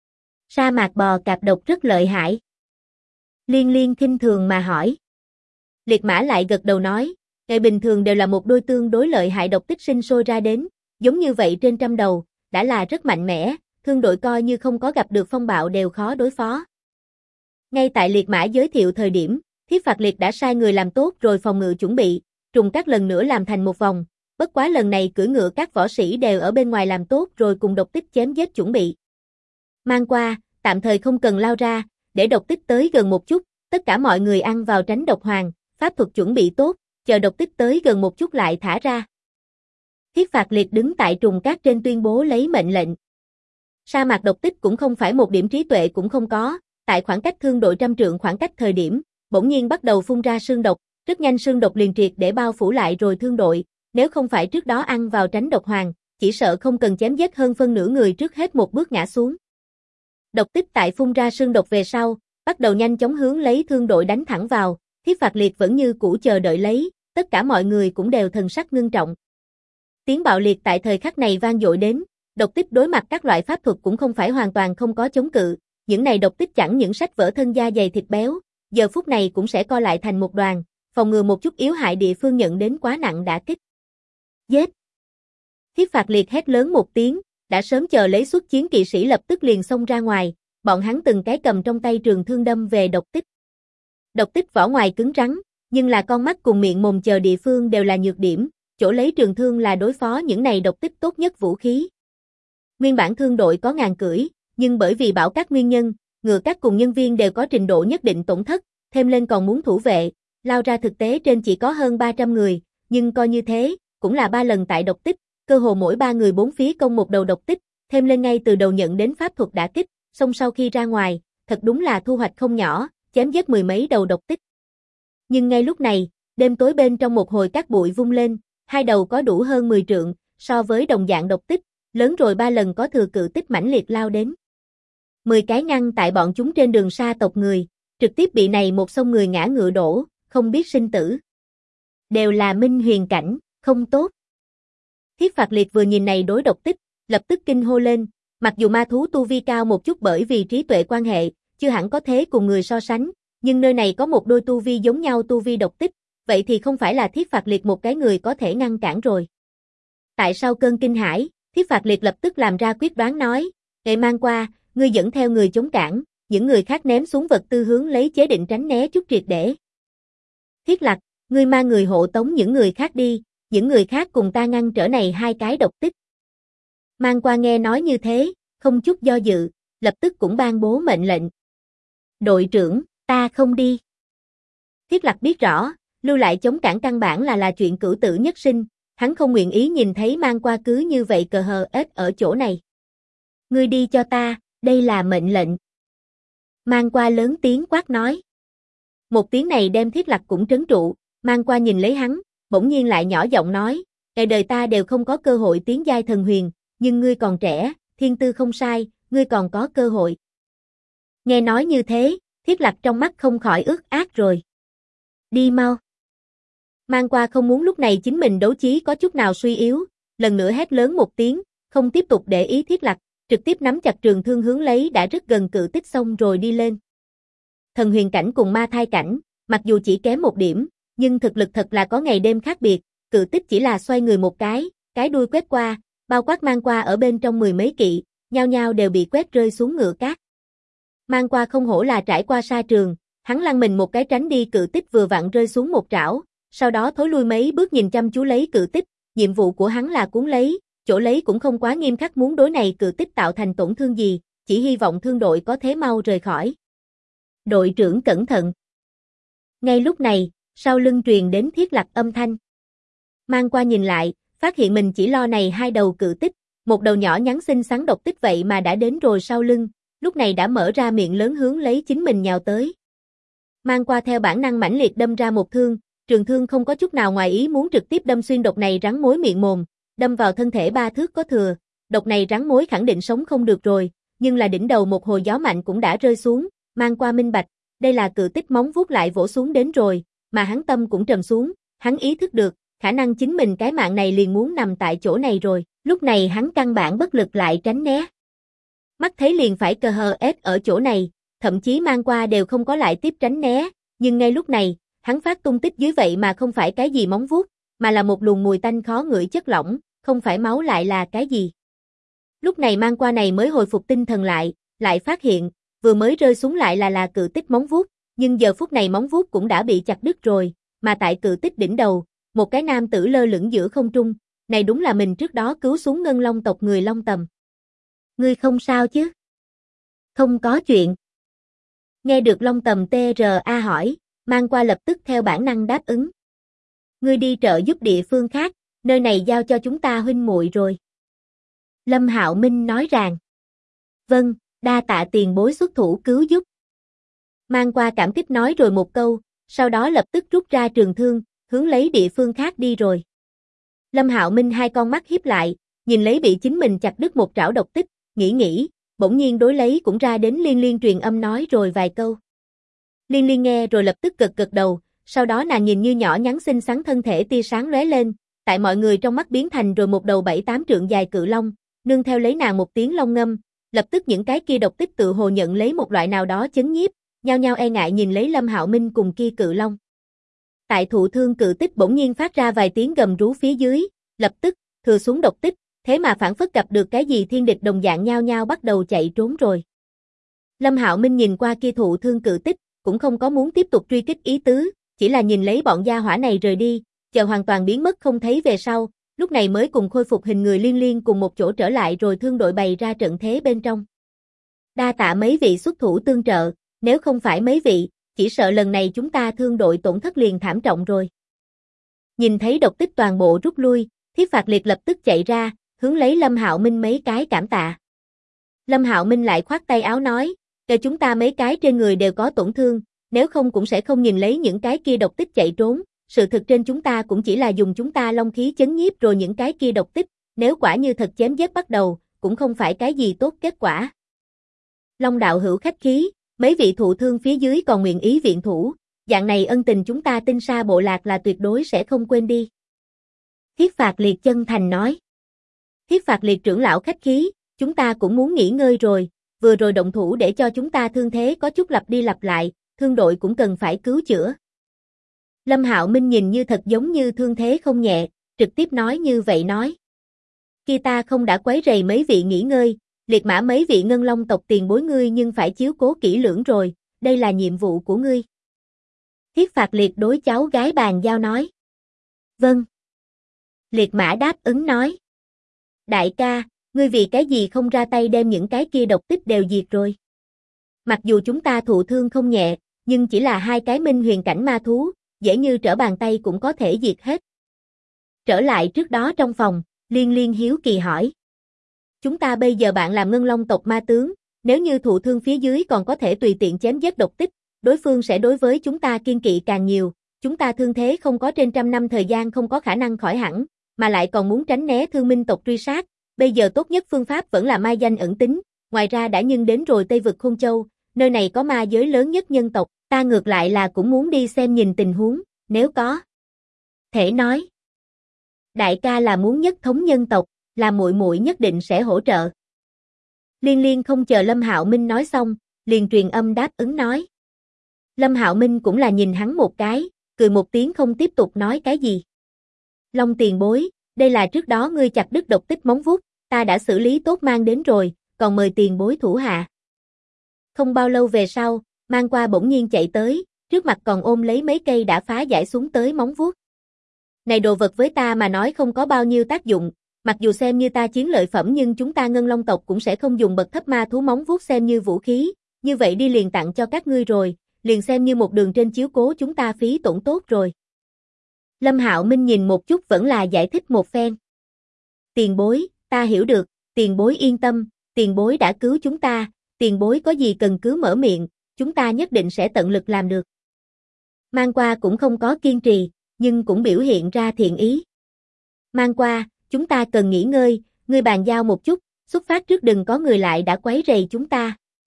Sa mạc bò cạp độc rất lợi hại. Liên Liên khinh thường mà hỏi. Liệt Mã lại gật đầu nói, ngày bình thường đều là một đôi tương đối lợi hại độc tích sinh sôi ra đến, giống như vậy trên 100 đầu, đã là rất mạnh mẽ, thương đội coi như không có gặp được phong bạo đều khó đối phó. Ngay tại Liệt Mã giới thiệu thời điểm, Thiết Phạt Liệt đã sai người làm tốt rồi phòng ngự chuẩn bị, trùng cát lần nữa làm thành một vòng, bất quá lần này cưỡi ngựa các võ sĩ đều ở bên ngoài làm tốt rồi cùng độc tích chém giết chuẩn bị. Mang qua, tạm thời không cần lao ra, để độc tích tới gần một chút, tất cả mọi người ăn vào tránh độc hoàng, pháp thuật chuẩn bị tốt, chờ độc tích tới gần một chút lại thả ra. Thiết Phạt Liệt đứng tại trùng cát trên tuyên bố lấy mệnh lệnh. Sa mạc độc tích cũng không phải một điểm trí tuệ cũng không có, tại khoảng cách thương đội 100 trượng khoảng cách thời điểm, bỗng nhiên bắt đầu phun ra sương độc, rất nhanh sương độc liền triệt để bao phủ lại rồi thương đội, nếu không phải trước đó ăn vào tránh độc hoàng, chỉ sợ không cần chém giết hơn phân nửa người trước hết một bước ngã xuống. Độc tích tại phun ra sương độc về sau, bắt đầu nhanh chóng hướng lấy thương đội đánh thẳng vào, Thiết Phạt Liệt vẫn như cũ chờ đợi lấy, tất cả mọi người cũng đều thần sắc ngưng trọng. Tiếng bạo liệt tại thời khắc này vang dội đến, độc tích đối mặt các loại pháp thuật cũng không phải hoàn toàn không có chống cự, những này độc tích chẳng những sách vỡ thân da dày thịt béo, giờ phút này cũng sẽ co lại thành một đoàn, phòng ngừa một chút yếu hại địa phương nhận đến quá nặng đả kích. Giết! Thiết Phạt Liệt hét lớn một tiếng, đã sớm chờ lấy xuất chiến kỵ sĩ lập tức liền xông ra ngoài, bọn hắn từng cái cầm trong tay trường thương đâm về độc tích. Độc tích vỏ ngoài cứng rắn, nhưng là con mắt cùng miệng mồm chờ địa phương đều là nhược điểm, chỗ lấy trường thương là đối phó những này độc tích tốt nhất vũ khí. Nguyên bản thương đội có ngàn cưỡi, nhưng bởi vì bão cát nguyên nhân, ngựa cát cùng nhân viên đều có trình độ nhất định tổn thất, thêm lên còn muốn thủ vệ, lao ra thực tế trên chỉ có hơn 300 người, nhưng coi như thế, cũng là 3 lần tại độc tích, cơ hồ mỗi 3 người 4 phía công một đầu độc tích, thêm lên ngay từ đầu nhận đến pháp thuật đả kích, xong sau khi ra ngoài, thật đúng là thu hoạch không nhỏ, chém giết mười mấy đầu độc tích. Nhưng ngay lúc này, đêm tối bên trong một hồi cát bụi vung lên, hai đầu có đủ hơn 10 trượng, so với đồng dạng độc tích, lớn rồi 3 lần có thừa cự tích mãnh liệt lao đến. 10 cái ngăn tại bọn chúng trên đường sa tộc người, trực tiếp bị này một xông người ngã ngựa đổ, không biết sinh tử. Đều là minh huyền cảnh, không tốt. Thiết Phạt Liệt vừa nhìn này đối độc tích, lập tức kinh hô lên, mặc dù ma thú tu vi cao một chút bởi vì trí tuệ quan hệ, chưa hẳn có thế cùng người so sánh, nhưng nơi này có một đôi tu vi giống nhau tu vi độc tích, vậy thì không phải là Thiết Phạt Liệt một cái người có thể ngăn cản rồi. Tại sao cơn kinh hãi, Thiết Phạt Liệt lập tức làm ra quyết đoán nói, "Ngày mang qua, ngươi dẫn theo người chống cản, những người khác ném xuống vật tư hướng lấy chế định tránh né chút triệt để. Thiết Lạc, ngươi mang người hộ tống những người khác đi, những người khác cùng ta ngăn trở này hai cái độc tích." Mang qua nghe nói như thế, không chút do dự, lập tức cũng ban bố mệnh lệnh. "Đội trưởng, ta không đi." Thiết Lạc biết rõ, lưu lại chống cản căn bản là chuyện cửu tử nhất sinh, hắn không nguyện ý nhìn thấy Mang qua cứ như vậy cờ hờ ết ở chỗ này. "Ngươi đi cho ta, đây là mệnh lệnh." Mang qua lớn tiếng quát nói. Một tiếng này đem Thiết Lạc cũng trấn trụ, Mang qua nhìn lấy hắn, bỗng nhiên lại nhỏ giọng nói, "Ngày đời ta đều không có cơ hội tiến giai thần huyền, nhưng ngươi còn trẻ, thiên tư không sai, ngươi còn có cơ hội." Nghe nói như thế, Thiết Lạc trong mắt không khỏi ướt át rồi. "Đi mau." Mang qua không muốn lúc này chính mình đấu chí có chút nào suy yếu, lần nữa hét lớn một tiếng, không tiếp tục để ý Thiết Lạc, trực tiếp nắm chặt trường thương hướng lấy đã rất gần cự tích xong rồi đi lên. Thần huyền cảnh cùng ma thai cảnh, mặc dù chỉ kém một điểm, nhưng thực lực thật là có ngày đêm khác biệt, cự tích chỉ là xoay người một cái đuôi quét qua, bao quát Mang qua ở bên trong mười mấy kỵ, nhao nhao đều bị quét rơi xuống ngựa cát. Mang qua không hổ là trải qua sa trường, hắn lăn mình một cái tránh đi cự tích vừa vặn rơi xuống một trảo, sau đó thối lui mấy bước nhìn chăm chú lấy cự tích, nhiệm vụ của hắn là cuốn lấy, chỗ lấy cũng không quá nghiêm khắc muốn đối này cự tích tạo thành tổn thương gì, chỉ hy vọng thương đội có thế mau rời khỏi. "Đội trưởng cẩn thận." Ngay lúc này, sau lưng truyền đến Thiết Lạc âm thanh. Mang qua nhìn lại, phát hiện mình chỉ lo này hai đầu cự tích, một đầu nhỏ nhắn xinh xắn độc tích vậy mà đã đến rồi sau lưng, lúc này đã mở ra miệng lớn hướng lấy chính mình nhào tới. Mang qua theo bản năng mãnh liệt đâm ra một thương, trường thương không có chút nào ngoài ý muốn trực tiếp đâm xuyên độc này rắn mối miệng mồm, đâm vào thân thể 3 thước có thừa, độc này rắn mối khẳng định sống không được rồi, nhưng là đỉnh đầu một hồi gió mạnh cũng đã rơi xuống, Mang qua minh bạch, đây là cự tích móng vuốt lại vỗ xuống đến rồi, mà hắn tâm cũng trầm xuống, hắn ý thức được, khả năng chính mình cái mạng này liền muốn nằm tại chỗ này rồi, lúc này hắn căn bản bất lực lại tránh né. Mắt thấy liền phải cờ hờ ết ở chỗ này, thậm chí Mang qua đều không có lại tiếp tránh né, nhưng ngay lúc này, hắn phát tung tích dưới vậy mà không phải cái gì móng vuốt, mà là một luồng mùi tanh khó ngửi chất lỏng, không phải máu lại là cái gì. Lúc này Mang qua này mới hồi phục tinh thần lại phát hiện, vừa mới rơi xuống lại là cự tích móng vuốt, nhưng giờ phút này móng vuốt cũng đã bị chặt đứt rồi, mà tại cự tích đỉnh đầu, một cái nam tử lơ lửng giữa không trung, này đúng là mình trước đó cứu xuống Ngân Long tộc người Long Tầm. "Ngươi không sao chứ?" "Không có chuyện." Nghe được Long Tầm TRA hỏi, Mang qua lập tức theo bản năng đáp ứng. "Ngươi đi trợ giúp địa phương khác, nơi này giao cho chúng ta huynh muội rồi." Lâm Hạo Minh nói rằng. "Vâng, đa tạ tiền bối xuất thủ cứu giúp." Mang qua cảm kích nói rồi một câu, sau đó lập tức rút ra trường thương, hướng lấy địa phương khác đi rồi. Lâm Hạo Minh hai con mắt híp lại, nhìn lấy bị chính mình chặt đứt một trảo độc tích, nghĩ, bỗng nhiên đối lấy cũng ra đến Liên Liên truyền âm nói rồi vài câu. Liên Liên nghe rồi lập tức gật đầu, sau đó nàng nhìn như nhỏ nhắn xinh xắn thân thể tia sáng lóe lên, tại mọi người trong mắt biến thành rồi một đầu 7-8 trượng dài cự long, nương theo lấy nàng một tiếng long ngâm, lập tức những cái kia độc tích tự hồ nhận lấy một loại nào đó chấn nhiếp, nhao nhao e ngại nhìn lấy Lâm Hạo Minh cùng kia cự long. Tại thụ thương cự tích bỗng nhiên phát ra vài tiếng gầm rú phía dưới, lập tức thừa xuống độc tích, thế mà phản phất gặp được cái gì thiên địch đồng dạng nhao nhao bắt đầu chạy trốn rồi. Lâm Hạo Minh nhìn qua kia thụ thương cự tích, cũng không có muốn tiếp tục truy kích ý tứ, chỉ là nhìn lấy bọn gia hỏa này rời đi, chờ hoàn toàn biến mất không thấy về sau, lúc này mới cùng khôi phục hình người Liên Liên cùng một chỗ trở lại rồi thương đội bày ra trận thế bên trong. "Đa tạ mấy vị xuất thủ tương trợ, nếu không phải mấy vị, chỉ sợ lần này chúng ta thương đội tổn thất liền thảm trọng rồi." Nhìn thấy độc tích toàn bộ rút lui, Thiết Phạt Liệt lập tức chạy ra, hướng lấy Lâm Hạo Minh mấy cái cảm tạ. Lâm Hạo Minh lại khoát tay áo nói, kể chúng ta mấy cái trên người đều có tổn thương, nếu không cũng sẽ không nhìn lấy những cái kia độc tích chạy trốn, sự thực trên chúng ta cũng chỉ là dùng chúng ta long khí chấn nhiếp rồi những cái kia độc tích, nếu quả như thật chém giết bắt đầu, cũng không phải cái gì tốt kết quả. Long đạo hữu khách khí, mấy vị thụ thương phía dưới còn nguyện ý viện thủ, dạng này ân tình chúng ta Tinh Sa bộ lạc là tuyệt đối sẽ không quên đi. Thiết Phạt Liệt chân thành nói. Thiết Phạt Liệt trưởng lão khách khí, chúng ta cũng muốn nghỉ ngơi rồi, vừa rồi động thủ để cho chúng ta thương thế có chút lặp đi lặp lại, thương đội cũng cần phải cứu chữa. Lâm Hạo Minh nhìn như thật giống như thương thế không nhẹ, trực tiếp nói như vậy nói. Khi ta không đã quấy rầy mấy vị nghỉ ngơi, liệt mã mấy vị ngân long tộc tiền bối ngươi nhưng phải chiếu cố kỹ lưỡng rồi, đây là nhiệm vụ của ngươi. Thiết Phạt Liệt đối cháu gái bàn giao nói. Vâng. Liệt mã đáp ứng nói. Đại ca, ngươi vì cái gì không ra tay đem những cái kia độc tích đều diệt rồi. Mặc dù chúng ta thụ thương không nhẹ, nhưng chỉ là hai cái minh huyền cảnh ma thú, dễ như trở bàn tay cũng có thể diệt hết. Trở lại trước đó trong phòng, Liên Liên hiếu kỳ hỏi. Chúng ta bây giờ bạn làm ngân long tộc ma tướng, nếu như thụ thương phía dưới còn có thể tùy tiện chém giết độc tích, đối phương sẽ đối với chúng ta kiên kỵ càng nhiều, chúng ta thương thế không có trên 100 năm thời gian không có khả năng khỏi hẳn, mà lại còn muốn tránh né thương minh tộc truy sát, bây giờ tốt nhất phương pháp vẫn là mai danh ẩn tính, ngoài ra đã nhưng đến rồi Tây vực Khôn Châu, nơi này có ma giới lớn nhất nhân tộc, ta ngược lại là cũng muốn đi xem nhìn tình huống, nếu có thể nói. Đại ca là muốn nhất thống nhân tộc, là muội muội nhất định sẽ hỗ trợ. Liên Liên không chờ Lâm Hạo Minh nói xong, liền truyền âm đáp ứng nói. Lâm Hạo Minh cũng là nhìn hắn một cái, cười một tiếng không tiếp tục nói cái gì. Long tiền bối, đây là trước đó ngươi chặt đứt độc tích móng vuốt, ta đã xử lý tốt mang đến rồi, còn mời tiền bối thủ hạ. Không bao lâu về sau, mang qua bỗng nhiên chạy tới, trước mặt còn ôm lấy mấy cây đã phá giải xuống tới móng vuốt. Này đồ vật với ta mà nói không có bao nhiêu tác dụng, mặc dù xem như ta chiến lợi phẩm nhưng chúng ta ngân long tộc cũng sẽ không dùng bậc thấp ma thú móng vuốt xem như vũ khí, như vậy đi liền tặng cho các ngươi rồi, liền xem như một đường trên chiếu cố chúng ta phí tổn tốt rồi. Lâm Hạo Minh nhìn một chút vẫn là giải thích một phen. Tiền bối, ta hiểu được, tiền bối yên tâm, tiền bối đã cứu chúng ta, tiền bối có gì cần cứ mở miệng, chúng ta nhất định sẽ tận lực làm được. Mang qua cũng không có kiên trì, nhưng cũng biểu hiện ra thiện ý. Mang qua, chúng ta cần nghỉ ngơi, ngươi bàn giao một chút, xuất phát trước đừng có người lại đã quấy rầy chúng ta.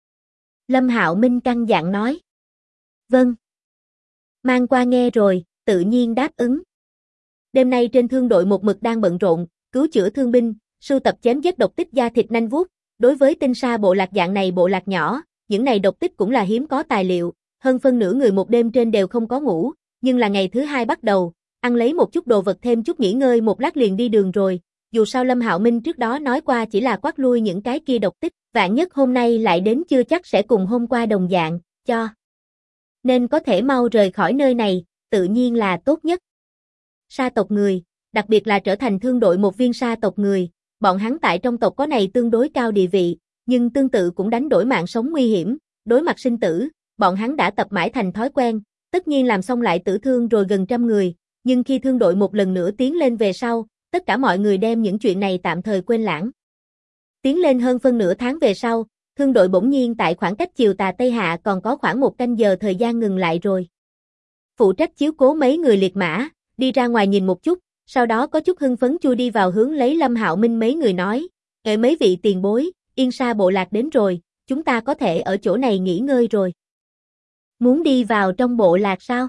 Lâm Hạo Minh căn dặn nói. Vâng. Mang qua nghe rồi, tự nhiên đáp ứng. Đêm nay trên thương đội một mực đang bận rộn, cứu chữa thương binh, sưu tập chém giết độc tích da thịt nanh vuốt. Đối với Tinh Sa bộ lạc dạng này bộ lạc nhỏ, những này độc tích cũng là hiếm có tài liệu, hơn phân nửa người một đêm trên đều không có ngủ, nhưng là ngày thứ hai bắt đầu, ăn lấy một chút đồ vật thêm chút nghỉ ngơi một lát liền đi đường rồi, dù sao Lâm Hạo Minh trước đó nói qua chỉ là quát lui những cái kia độc tích, vạn nhất hôm nay lại đến chưa chắc sẽ cùng hôm qua đồng dạng, cho nên có thể mau rời khỏi nơi này, tự nhiên là tốt nhất. Sa tộc người, đặc biệt là trở thành thương đội một viên sa tộc người, bọn hắn tại trong tộc có này tương đối cao địa vị, nhưng tương tự cũng đánh đổi mạng sống nguy hiểm, đối mặt sinh tử, bọn hắn đã tập mãi thành thói quen, tất nhiên làm xong lại tử thương rồi gần 100 người, nhưng khi thương đội một lần nữa tiến lên về sau, tất cả mọi người đem những chuyện này tạm thời quên lãng. Tiến lên hơn phân nửa tháng về sau, thương đội bỗng nhiên tại khoảng cách chiều tà Tây Hạ còn có khoảng 1 canh giờ thời gian ngừng lại rồi. Phụ trách chiếu cố mấy người liệt mã, đi ra ngoài nhìn một chút, sau đó có chút hưng phấn chui đi vào hướng lấy Lâm Hạo Minh mấy người nói, mấy vị tiền bối, Yên Sa bộ lạc đến rồi, chúng ta có thể ở chỗ này nghỉ ngơi rồi. Muốn đi vào trong bộ lạc sao?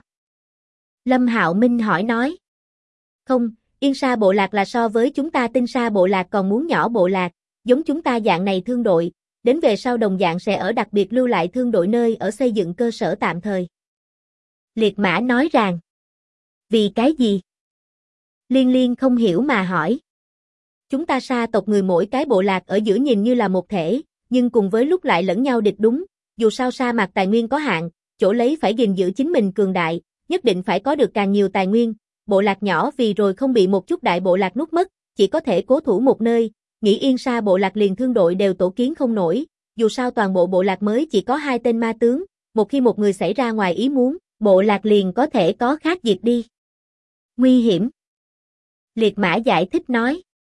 Lâm Hạo Minh hỏi nói. Không, Yên Sa bộ lạc là so với chúng ta Tinh Sa bộ lạc còn muốn nhỏ bộ lạc, giống chúng ta dạng này thương đội, đến về sau đồng dạng sẽ ở đặc biệt lưu lại thương đội nơi ở xây dựng cơ sở tạm thời. Liệt mã nói rằng. Vì cái gì? Liên Liên không hiểu mà hỏi. Chúng ta Sa tộc người mỗi cái bộ lạc ở giữa nhìn như là một thể, nhưng cùng với lúc lại lẫn nhau địch đúng, dù sao sa mạc tài nguyên có hạn, chỗ lấy phải gìn giữ chính mình cường đại, nhất định phải có được càng nhiều tài nguyên, bộ lạc nhỏ vì rồi không bị một chút đại bộ lạc nuốt mất, chỉ có thể cố thủ một nơi, nghĩ Yên Sa bộ lạc liền thương đội đều tổ kiến không nổi, dù sao toàn bộ bộ lạc mới chỉ có 2 tên ma tướng, một khi một người xảy ra ngoài ý muốn, bộ lạc liền có thể có khác diệt đi. Nguy hiểm. Liệt mã giải thích nói.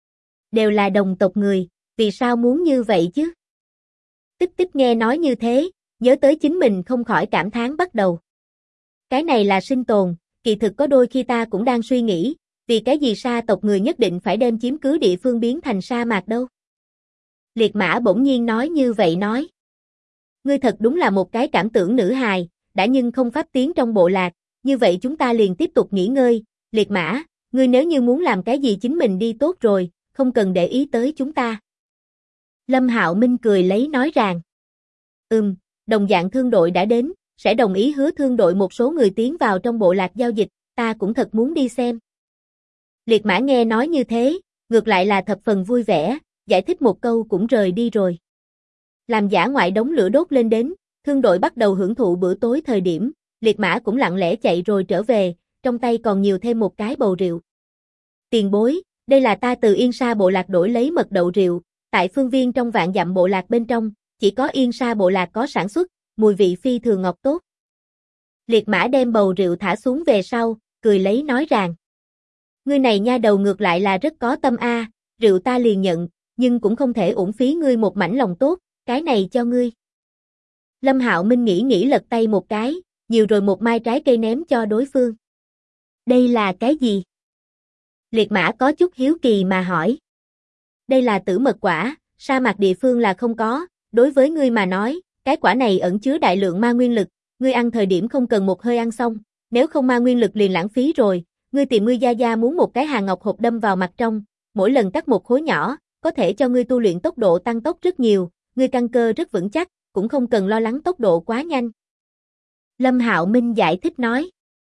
Đều là đồng tộc người, vì sao muốn như vậy chứ? Tích Tích nghe nói như thế, nhớ tới chính mình không khỏi cảm thán bắt đầu. Cái này là sinh tồn, kỳ thực có đôi khi ta cũng đang suy nghĩ, vì cái gì sa tộc người nhất định phải đem chiếm cứ địa phương biến thành sa mạc đâu? Liệt Mã bỗng nhiên nói như vậy nói. Ngươi thật đúng là một cái cảm tưởng nữ hài, đã nhưng không pháp tiến trong bộ lạc, như vậy chúng ta liền tiếp tục nghỉ ngơi, Liệt Mã, ngươi nếu như muốn làm cái gì chính mình đi tốt rồi, không cần để ý tới chúng ta. Lâm Hạo Minh cười lấy nói rằng, đồng dạng thương đội đã đến, sẽ đồng ý hứa thương đội một số người tiến vào trong bộ lạc giao dịch, ta cũng thật muốn đi xem. Liệt Mã nghe nói như thế, ngược lại là thập phần vui vẻ, giải thích một câu cũng rời đi rồi. Làm dã ngoại đống lửa đốt lên đến, thương đội bắt đầu hưởng thụ bữa tối thời điểm, Liệt Mã cũng lặng lẽ chạy rồi trở về, trong tay còn nhiều thêm một cái bầu rượu. Tiền bối, đây là ta từ Yên Sa bộ lạc đổi lấy mật đậu rượu, tại phương viên trong vạn dặm bộ lạc bên trong, chỉ có Yên Sa bộ lạc có sản xuất, mùi vị phi thường ngọt tốt. Liệt Mã đem bầu rượu thả xuống về sau, cười lấy nói rằng, ngươi này nha đầu ngược lại là rất có tâm a, rượu ta liền nhận, nhưng cũng không thể uổng phí ngươi một mảnh lòng tốt, cái này cho ngươi. Lâm Hạo Minh nghĩ lật tay một cái, nhiều rồi một mai trái cây ném cho đối phương. Đây là cái gì? Liệt Mã có chút hiếu kỳ mà hỏi. Đây là tử mật quả, sa mạc địa phương là không có, đối với ngươi mà nói, cái quả này ẩn chứa đại lượng ma nguyên lực, ngươi ăn thời điểm không cần một hơi ăn xong, nếu không ma nguyên lực liền lãng phí rồi, ngươi tìm ngươi gia gia muốn một cái hàn ngọc hộp đâm vào mặt trong, mỗi lần cắt một khối nhỏ, có thể cho ngươi tu luyện tốc độ tăng tốc rất nhiều, ngươi căn cơ rất vững chắc, cũng không cần lo lắng tốc độ quá nhanh. Lâm Hạo Minh giải thích nói.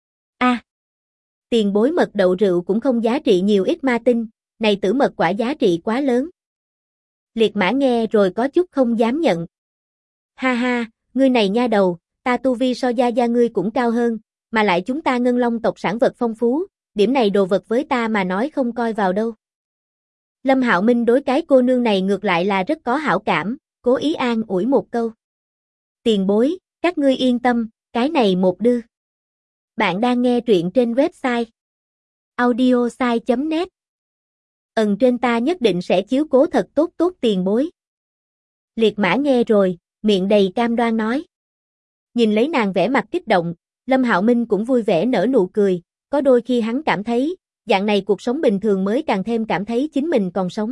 Tiền bối mật đậu rượu cũng không giá trị nhiều ít ma tinh, này tử mật quả giá trị quá lớn. Liệt Mã nghe rồi có chút không dám nhận. Ha ha, ngươi này nha đầu, ta tu vi so gia gia ngươi cũng cao hơn, mà lại chúng ta Ngân Long tộc sản vật phong phú, điểm này đồ vật với ta mà nói không coi vào đâu. Lâm Hạo Minh đối cái cô nương này ngược lại là rất có hảo cảm, cố ý an ủi một câu. Tiền bối, các ngươi yên tâm, cái này một đưa. Bạn đang nghe truyện trên website audiosai.net. Trên ta nhất định sẽ chiếu cố thật tốt tốt tiền bối. Liệt Mã nghe rồi, miệng đầy cam đoan nói. Nhìn lấy nàng vẻ mặt kích động, Lâm Hạo Minh cũng vui vẻ nở nụ cười, có đôi khi hắn cảm thấy, dạng này cuộc sống bình thường mới càng thêm cảm thấy chính mình còn sống.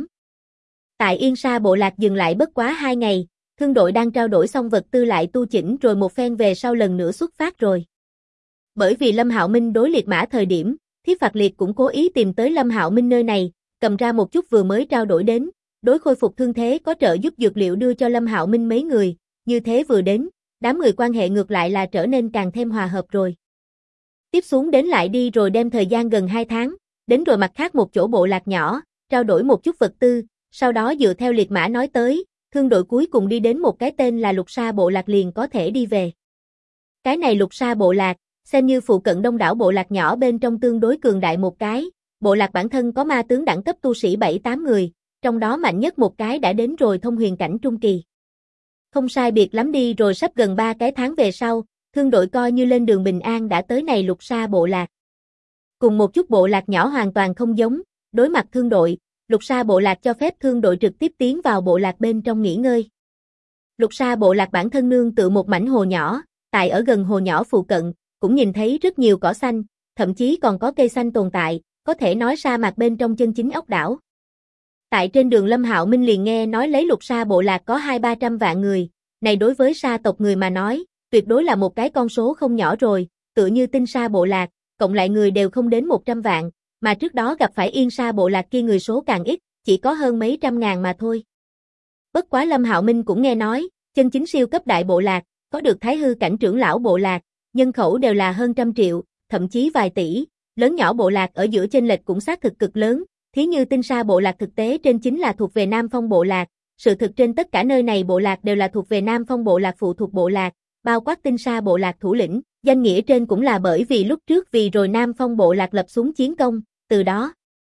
Tại Yên Sa bộ lạc dừng lại bất quá 2 ngày, thương đội đang trao đổi xong vật tư lại tu chỉnh rồi một phen về sau lần nữa xuất phát rồi. Bởi vì Lâm Hạo Minh đối Liệt Mã thời điểm, Thiết Phạt Liệt cũng cố ý tìm tới Lâm Hạo Minh nơi này, cầm ra một chút vừa mới trao đổi đến, đối khôi phục thương thế có trợ giúp dược liệu đưa cho Lâm Hạo Minh mấy người, như thế vừa đến, đám người quan hệ ngược lại là trở nên càng thêm hòa hợp rồi. Tiếp xuống đến lại đi rồi đem thời gian gần 2 tháng, đến rồi mặt khác một chỗ bộ lạc nhỏ, trao đổi một chút vật tư, sau đó dựa theo Liệt Mã nói tới, thương đội cuối cùng đi đến một cái tên là Lục Sa bộ lạc liền có thể đi về. Cái này Lục Sa bộ lạc, xem như phụ cận đông đảo bộ lạc nhỏ bên trong tương đối cường đại một cái, bộ lạc bản thân có ma tướng đẳng cấp tu sĩ 7-8 người, trong đó mạnh nhất một cái đã đến rồi thông huyền cảnh trung kỳ. Không sai biệt lắm đi rồi sắp gần 3 cái tháng về sau, thương đội coi như lên đường bình an đã tới này Lục Sa bộ lạc. Cùng một chút bộ lạc nhỏ hoàn toàn không giống, đối mặt thương đội, Lục Sa bộ lạc cho phép thương đội trực tiếp tiến vào bộ lạc bên trong nghỉ ngơi. Lục Sa bộ lạc bản thân nương tựa một mảnh hồ nhỏ, tại ở gần hồ nhỏ phụ cận, cũng nhìn thấy rất nhiều cỏ xanh, thậm chí còn có cây xanh tồn tại, có thể nói sa mạc bên trong chân chính ốc đảo. Tại trên đường Lâm Hạo Minh liền nghe nói lấy Lục Sa bộ lạc có 200-300 vạn người, này đối với sa tộc người mà nói, tuyệt đối là một cái con số không nhỏ rồi, tựa như Tinh Sa bộ lạc, cộng lại người đều không đến 100 vạn, mà trước đó gặp phải Yên Sa bộ lạc kia người số càng ít, chỉ có hơn mấy trăm ngàn mà thôi. Bất quá Lâm Hạo Minh cũng nghe nói, chân chính siêu cấp đại bộ lạc, có được Thái hư cảnh trưởng lão bộ lạc, nhân khẩu đều là hơn 100 triệu, thậm chí vài tỷ, lớn nhỏ bộ lạc ở giữa chênh lệch cũng xác thực cực lớn, thí như Tinh Sa bộ lạc thực tế trên chính là thuộc về Nam Phong bộ lạc, sự thực trên tất cả nơi này bộ lạc đều là thuộc về Nam Phong bộ lạc phụ thuộc bộ lạc, bao quát Tinh Sa bộ lạc thủ lĩnh, danh nghĩa trên cũng là bởi vì lúc trước vì rồi Nam Phong bộ lạc lập xuống chiến công, từ đó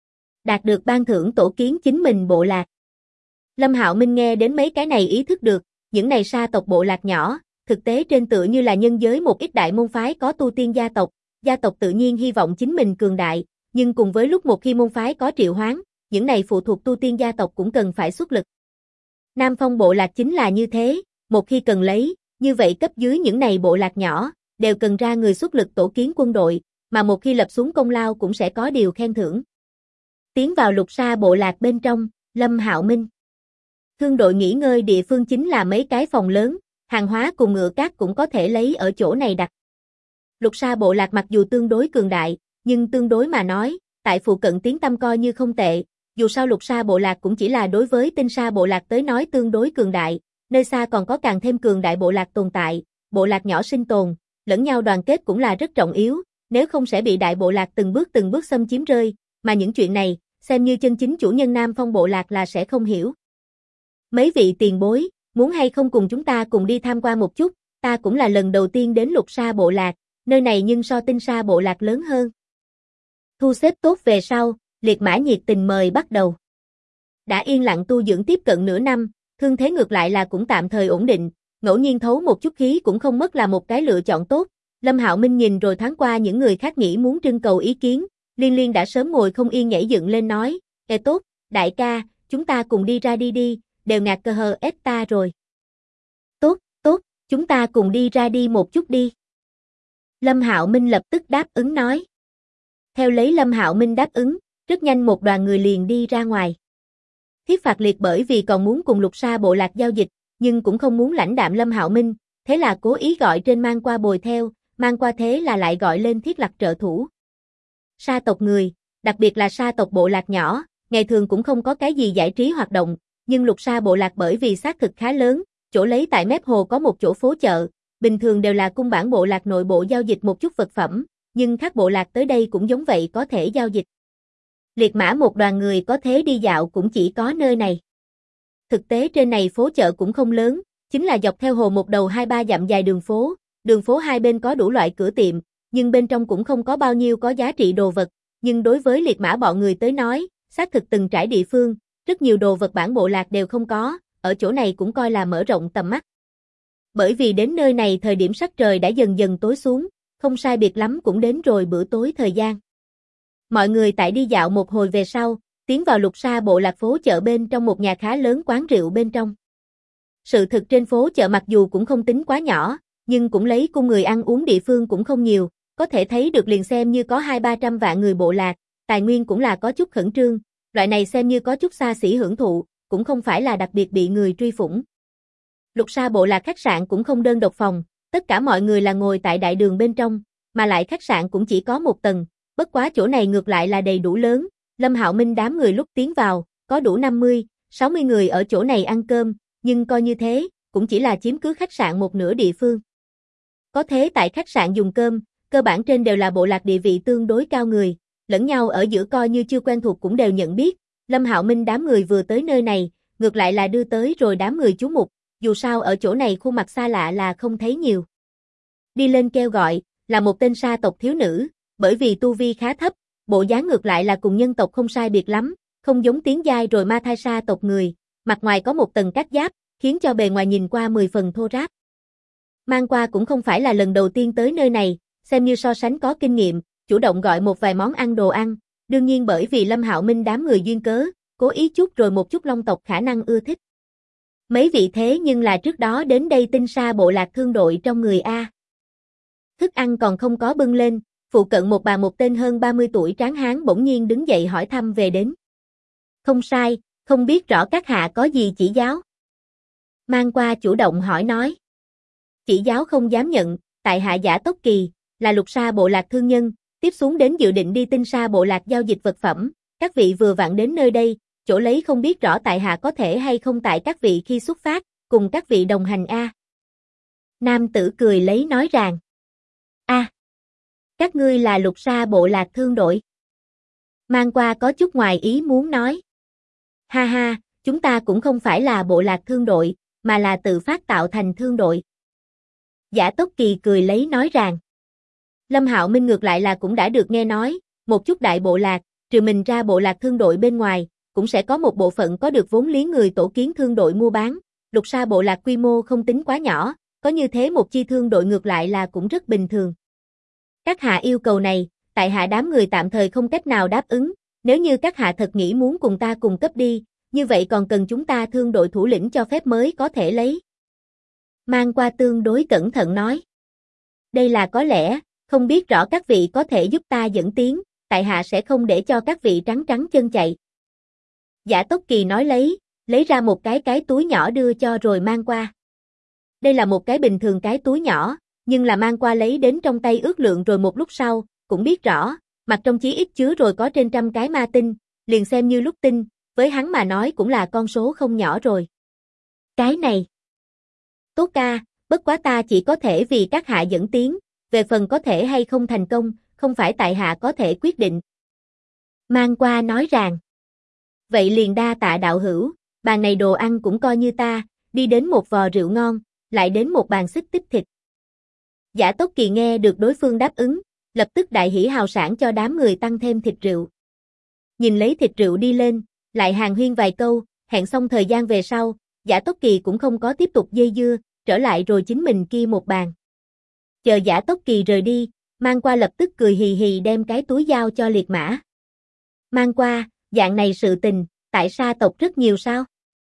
đạt được ban thưởng tổ kiến chính mình bộ lạc. Lâm Hạo Minh nghe đến mấy cái này ý thức được, những này sa tộc bộ lạc nhỏ, thực tế trên tựa như là nhân giới một ít đại môn phái có tu tiên gia tộc tự nhiên hy vọng chính mình cường đại, nhưng cùng với lúc một khi môn phái có triệu hoán, những này phụ thuộc tu tiên gia tộc cũng cần phải xuất lực. Nam Phong bộ lạc chính là như thế, một khi cần lấy, như vậy cấp dưới những này bộ lạc nhỏ, đều cần ra người xuất lực tổ kiến quân đội, mà một khi lập xuống công lao cũng sẽ có điều khen thưởng. Tiến vào Lục Sa bộ lạc bên trong, Lâm Hạo Minh. Thương đội nghỉ ngơi địa phương chính là mấy cái phòng lớn, hàng hóa cùng ngựa cát cũng có thể lấy ở chỗ này đặt. Lục Sa bộ lạc mặc dù tương đối cường đại, nhưng tương đối mà nói, tại phụ cận tiếng tăm coi như không tệ, dù sao Lục Sa bộ lạc cũng chỉ là đối với Tinh Sa bộ lạc tới nói tương đối cường đại, nơi xa còn có càng thêm cường đại bộ lạc tồn tại, bộ lạc nhỏ sinh tồn, lẫn nhau đoàn kết cũng là rất trọng yếu, nếu không sẽ bị đại bộ lạc từng bước xâm chiếm rơi, mà những chuyện này, xem như chân chính chủ nhân Nam Phong bộ lạc là sẽ không hiểu. Mấy vị tiền bối, muốn hay không cùng chúng ta cùng đi tham quan một chút, ta cũng là lần đầu tiên đến Lục Sa bộ lạc, nơi này nhưng so Tinh Sa bộ lạc lớn hơn. Thu xếp tốt về sau, Liệt Mã nhiệt tình mời bắt đầu. Đã yên lặng tu dưỡng tiếp cận nửa năm, thương thế ngược lại là cũng tạm thời ổn định, ngẫu nhiên thấu một chút khí cũng không mất là một cái lựa chọn tốt. Lâm Hạo Minh nhìn rồi thoáng qua những người khác nghĩ muốn trưng cầu ý kiến, Liên Liên đã sớm ngồi không yên nhảy dựng lên nói, "Ê tốt, đại ca, chúng ta cùng đi ra đi, đều ngạc cờ hờ ép ta rồi." "Tốt, tốt, chúng ta cùng đi ra đi một chút đi." Lâm Hạo Minh lập tức đáp ứng nói. Theo lấy Lâm Hạo Minh đáp ứng, rất nhanh một đoàn người liền đi ra ngoài. Thiết Phạt Liệt bởi vì còn muốn cùng Lục Sa bộ lạc giao dịch, nhưng cũng không muốn lãnh đạm Lâm Hạo Minh, thế là cố ý gọi trên mang qua bồi theo, mang qua thế là lại gọi lên Thiết Lập trợ thủ. Sa tộc người, đặc biệt là sa tộc bộ lạc nhỏ, ngày thường cũng không có cái gì giải trí hoạt động, nhưng Lục Sa bộ lạc bởi vì xác thực khá lớn, chỗ lấy tại mép hồ có một chỗ phố chợ, bình thường đều là cung bản bộ lạc nội bộ giao dịch một chút vật phẩm, nhưng các bộ lạc tới đây cũng giống vậy có thể giao dịch. Liệt Mã một đoàn người có thế đi dạo cũng chỉ có nơi này. Thực tế trên này phố chợ cũng không lớn, chính là dọc theo hồ một đầu 2-3 dặm dài đường phố hai bên có đủ loại cửa tiệm, nhưng bên trong cũng không có bao nhiêu có giá trị đồ vật, nhưng đối với Liệt Mã bọn người tới nói, xác thực từng trải địa phương, rất nhiều đồ vật bản bộ lạc đều không có, ở chỗ này cũng coi là mở rộng tầm mắt. Bởi vì đến nơi này thời điểm sắc trời đã dần dần tối xuống, không sai biệt lắm cũng đến rồi bữa tối thời gian. Mọi người tại đi dạo một hồi về sau, tiến vào Lục Sa bộ lạc phố chợ bên trong một nhà khá lớn quán rượu bên trong. Sự thực trên phố chợ mặc dù cũng không tính quá nhỏ, nhưng cũng lấy cung người ăn uống địa phương cũng không nhiều, có thể thấy được liền xem như có 200-300 vạn người bộ lạc, tài nguyên cũng là có chút khẩn trương, loại này xem như có chút xa xỉ hưởng thụ, cũng không phải là đặc biệt bị người truy phủng. Lục Sa bộ lạc khách sạn cũng không đơn độc phòng, tất cả mọi người là ngồi tại đại đường bên trong, mà lại khách sạn cũng chỉ có một tầng, bất quá chỗ này ngược lại là đầy đủ lớn, Lâm Hạo Minh đám người lúc tiến vào, có đủ 50-60 người ở chỗ này ăn cơm, nhưng coi như thế, cũng chỉ là chiếm cứ khách sạn một nửa địa phương. Có thế tại khách sạn dùng cơm, cơ bản trên đều là bộ lạc địa vị tương đối cao người, lẫn nhau ở giữa coi như chưa quen thuộc cũng đều nhận biết, Lâm Hạo Minh đám người vừa tới nơi này, ngược lại là đưa tới rồi đám người chú mục, dù sao ở chỗ này khuôn mặt xa lạ là không thấy nhiều. Đi lên kêu gọi, là một tên sa tộc thiếu nữ, bởi vì tu vi khá thấp, bộ dáng ngược lại là cùng nhân tộc không sai biệt lắm, không giống tiến giai rồi ma thai sa tộc người, mặt ngoài có một tầng cát giáp, khiến cho bề ngoài nhìn qua 10 phần thô ráp. Mang qua cũng không phải là lần đầu tiên tới nơi này, xem như so sánh có kinh nghiệm, chủ động gọi một vài món ăn đồ ăn, đương nhiên bởi vì Lâm Hạo Minh đám người duyên cớ, cố ý chút rồi một chút Long tộc khả năng ưa thích. Mấy vị thế nhưng là trước đó đến đây Tinh Sa bộ lạc thương đội trong người A. Thức ăn còn không có bưng lên, phụ cận một bà một tên hơn 30 tuổi tráng hán bỗng nhiên đứng dậy hỏi thăm về đến. Không sai, không biết rõ các hạ có gì chỉ giáo. Mang qua chủ động hỏi nói. Chỉ giáo không dám nhận, tại hạ Giả Tốc Kỳ, là Lục Sa bộ lạc thương nhân, tiếp xuống đến dự định đi Tinh Sa bộ lạc giao dịch vật phẩm, các vị vừa vặn đến nơi đây, chỗ lấy không biết rõ tại hạ có thể hay không tại các vị khi xuất phát, cùng các vị đồng hành a. Nam tử cười lấy nói rằng. Các ngươi là Lục Sa bộ lạc thương đội. Mang qua có chút ngoài ý muốn nói. Ha ha, chúng ta cũng không phải là bộ lạc thương đội, mà là tự phát tạo thành thương đội. Giả Tốc Kỳ cười lấy nói rằng. Lâm Hạo Minh ngược lại là cũng đã được nghe nói, một chút đại bộ lạc, trừ mình ra bộ lạc thương đội bên ngoài, cũng sẽ có một bộ phận có được vốn liếng người tổ kiến thương đội mua bán. Lục Sa bộ lạc quy mô không tính quá nhỏ, có như thế một chi thương đội ngược lại là cũng rất bình thường. Các hạ yêu cầu này, tại hạ đám người tạm thời không cách nào đáp ứng, Nếu như các hạ thật nghĩ muốn cùng ta cùng cấp đi, như vậy còn cần chúng ta thương đội thủ lĩnh cho phép mới có thể lấy. Mang qua tương đối cẩn thận nói. Đây là có lẽ, không biết rõ các vị có thể giúp ta dẫn tiếng, tại hạ sẽ không để cho các vị trắng trắng chân chạy. Giả Tốc Kỳ nói lấy ra một cái túi nhỏ đưa cho rồi mang qua. Đây là một cái bình thường cái túi nhỏ, nhưng là mang qua lấy đến trong tay ước lượng rồi một lúc sau, cũng biết rõ, mặt trong chí ít chứa rồi có trên 100 cái ma tinh, liền xem như lúc tinh, với hắn mà nói cũng là con số không nhỏ rồi. Cái này. Tốt ca, bất quá ta chỉ có thể vì các hạ dẫn tiếng, về phần có thể hay không thành công, không phải tại hạ có thể quyết định. Mang qua nói rằng. Vậy liền đa tạ đạo hữu, bàn này đồ ăn cũng coi như ta, đi đến một vò rượu ngon, lại đến một bàn xích tích thịt. Giả Tốc Kỳ nghe được đối phương đáp ứng, lập tức đại hỉ hào sảng cho đám người tăng thêm thịt rượu. Nhìn lấy thịt rượu đi lên, lại hàn huyên vài câu, hẹn xong thời gian về sau, Giả Tốc Kỳ cũng không có tiếp tục dây dưa, trở lại rồi chính mình kia một bàn. Chờ Giả Tốc Kỳ rời đi, Mang qua lập tức cười hì hì đem cái túi giao cho Liệt Mã. Mang qua, dạng này sự tình, tại Sa tộc rất nhiều sao?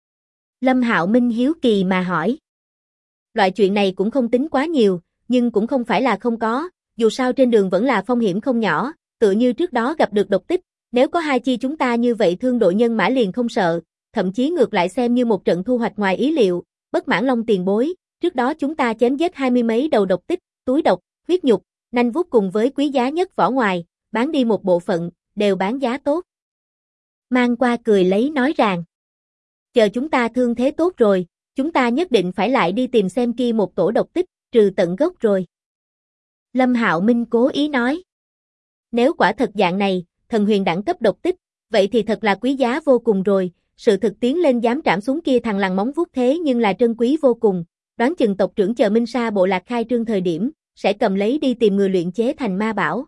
Lâm Hạo Minh hiếu kỳ mà hỏi. Loại chuyện này cũng không tính quá nhiều, nhưng cũng không phải là không có, dù sao trên đường vẫn là phong hiểm không nhỏ, tựa như trước đó gặp được độc tích, nếu có hai chi chúng ta như vậy thương đội nhân mã liền không sợ, thậm chí ngược lại xem như một trận thu hoạch ngoài ý liệu, Bất Mãn Long tiền bối, trước đó chúng ta chém giết 20 mấy đầu độc tích, túi độc, huyết nhục, nanh vuốt cùng với quý giá nhất vỏ ngoài, bán đi một bộ phận, đều bán giá tốt. Mang qua cười lấy nói rằng, chờ chúng ta thương thế tốt rồi, chúng ta nhất định phải lại đi tìm xem kia một tổ độc tích, trừ tận gốc rồi. Lâm Hạo Minh cố ý nói, nếu quả thật dạng này, thần huyền đẳng cấp độc tích, vậy thì thật là quý giá vô cùng rồi, sự thực tiến lên dám trảm xuống kia thằng lằn móng vuốt thế nhưng là trân quý vô cùng, đoán chừng tộc trưởng chờ Minh Sa bộ lạc khai trương thời điểm, sẽ cầm lấy đi tìm người luyện chế thành ma bảo.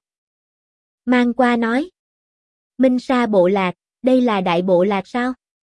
Mang qua nói, Minh Sa bộ lạc, đây là đại bộ lạc sao?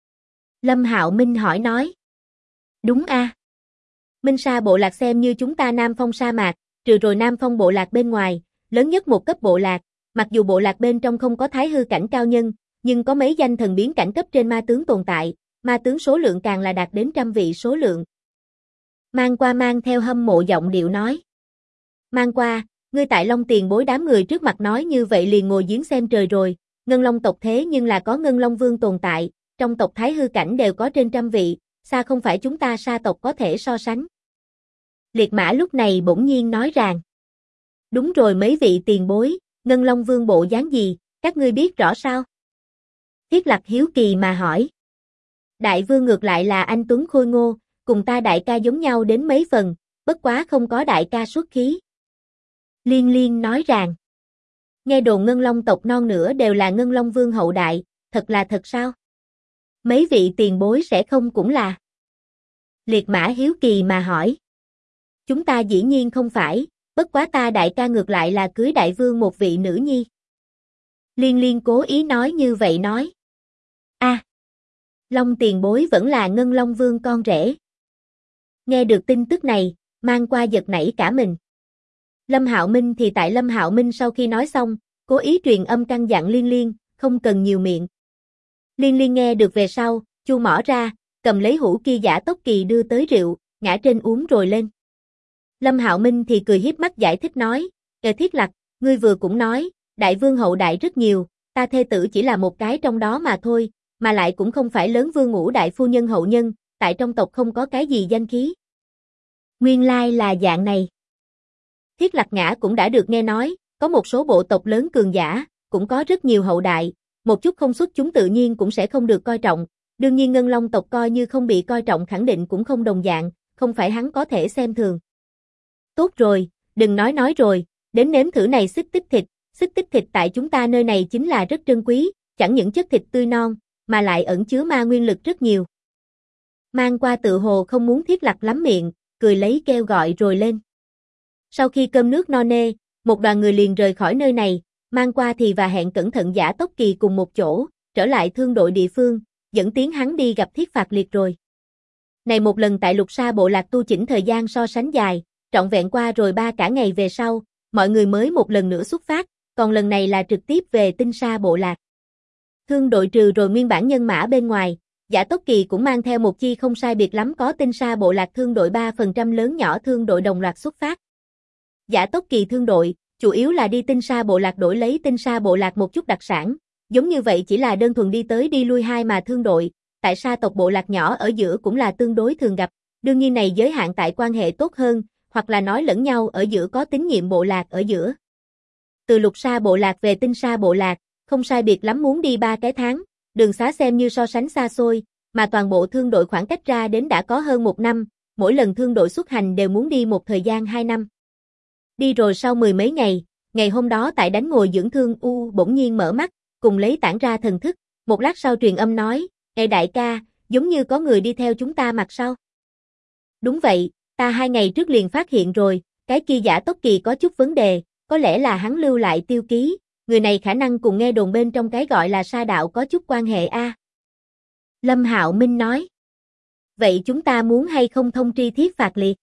Lâm Hạo Minh hỏi nói, đúng a. Minh Sa bộ lạc xem như chúng ta Nam Phong sa mạc, trừ rồi Nam Phong bộ lạc bên ngoài, lớn nhất một cấp bộ lạc, mặc dù bộ lạc bên trong không có thái hư cảnh cao nhân, nhưng có mấy danh thần biến cảnh cấp trên ma tướng tồn tại, ma tướng số lượng càng là đạt đến 100 vị số lượng. Mang qua mang theo hâm mộ giọng điệu nói. Mang qua, ngươi tại Long tiền bối đám người trước mặt nói như vậy liền ngồi giếng xem trời rồi, Ngân Long tộc thế nhưng là có Ngân Long Vương tồn tại, trong tộc thái hư cảnh đều có trên 100 vị, xa không phải chúng ta Sa tộc có thể so sánh. Liệt Mã lúc này bỗng nhiên nói rằng, đúng rồi mấy vị tiền bối, Ngân Long Vương bộ dáng gì, các ngươi biết rõ sao? Thiết Lạc hiếu kỳ mà hỏi. Đại vương ngược lại là anh tuấn khôi ngô, cùng ta đại ca giống nhau đến mấy phần, bất quá không có đại ca xuất khí. Liên Liên nói rằng, nghe đồn Ngân Long tộc non nữa đều là Ngân Long Vương hậu đại, thật là thật sao? Mấy vị tiền bối sẽ không cũng là? Liệt Mã hiếu kỳ mà hỏi. Chúng ta dĩ nhiên không phải, bất quá ta đại ca ngược lại là cưới đại vương một vị nữ nhi. Liên Liên cố ý nói như vậy nói. A, Long tiền bối vẫn là Ngân Long Vương con rể. Nghe được tin tức này, Mang qua giật nảy cả mình. Lâm Hạo Minh thì tại Lâm Hạo Minh sau khi nói xong, cố ý truyền âm căn dặn Liên Liên, không cần nhiều miệng. Liên Liên nghe được về sau, chu mỏ ra, cầm lấy hũ kia Giả Tốc Kỳ đưa tới rượu, ngã trên uống rồi lên. Lâm Hạo Minh thì cười hiếp mắt giải thích nói, Thiết Lạc, ngươi vừa cũng nói, đại vương hậu đại rất nhiều, ta thê tử chỉ là một cái trong đó mà thôi, mà lại cũng không phải lớn vương ngũ đại phu nhân hậu nhân, tại trong tộc không có cái gì danh khí. Nguyên lai là dạng này. Thiết Lạc Ngã cũng đã được nghe nói, có một số bộ tộc lớn cường giả, cũng có rất nhiều hậu đại, một chút không xuất chúng tự nhiên cũng sẽ không được coi trọng, đương nhiên Ngân Long tộc coi như không bị coi trọng khẳng định cũng không đồng dạng, không phải hắn có thể xem thường. Tốt rồi, đừng nói rồi, đến nếm thử này xích tích thịt tại chúng ta nơi này chính là rất trân quý, chẳng những chất thịt tươi non, mà lại ẩn chứa ma nguyên lực rất nhiều. Mang qua tự hồ không muốn Thiết Lạc lắm miệng, cười lấy kêu gọi rồi lên. Sau khi cơm nước no nê, một đoàn người liền rời khỏi nơi này, Mang qua thì và hẹn cẩn thận Giả Tốc Kỳ cùng một chỗ, trở lại thương đội địa phương, dẫn tiến hắn đi gặp Thiết Phạt Liệt rồi. Này một lần tại Lục Sa bộ lạc tu chỉnh thời gian so sánh dài, trọn vẹn qua rồi 3 cả ngày về sau, mọi người mới một lần nữa xuất phát, còn lần này là trực tiếp về Tinh Sa bộ lạc. Thương đội trừ rồi nguyên bản nhân mã bên ngoài, Giả Tốc Kỳ cũng mang theo một chi không sai biệt lắm có tinh sa bộ lạc thương đội 3% lớn nhỏ thương đội đồng loạt xuất phát. Giả Tốc Kỳ thương đội, chủ yếu là đi tinh sa bộ lạc đổi lấy tinh sa bộ lạc một chút đặc sản, giống như vậy chỉ là đơn thuần đi tới đi lui hai mà thương đội, tại sa tộc bộ lạc nhỏ ở giữa cũng là tương đối thường gặp, đương nhiên này giới hạn tại quan hệ tốt hơn, hoặc là nói lẫn nhau ở giữa có tín nhiệm bộ lạc ở giữa. Từ lục sa bộ lạc về tinh sa bộ lạc, không sai biệt lắm muốn đi 3 cái tháng, đường xá xem như so sánh xa xôi, mà toàn bộ thương đội khoảng cách ra đến đã có hơn 1 năm, mỗi lần thương đội xuất hành đều muốn đi một thời gian 2 năm. Đi rồi sau 10 mấy ngày hôm đó tại đánh ngồi dưỡng thương bỗng nhiên mở mắt, cùng lấy tản ra thần thức, một lát sau truyền âm nói, "Ê đại ca, giống như có người đi theo chúng ta mặt sau." "Đúng vậy, ta 2 ngày trước liền phát hiện rồi, cái kia Giả Tốc Kỳ có chút vấn đề, có lẽ là hắn lưu lại tiêu ký, người này khả năng cùng nghe đồn bên trong cái gọi là sa đạo có chút quan hệ a." Lâm Hạo Minh nói. "Vậy chúng ta muốn hay không thông tri Thiết Phạt Liệt?"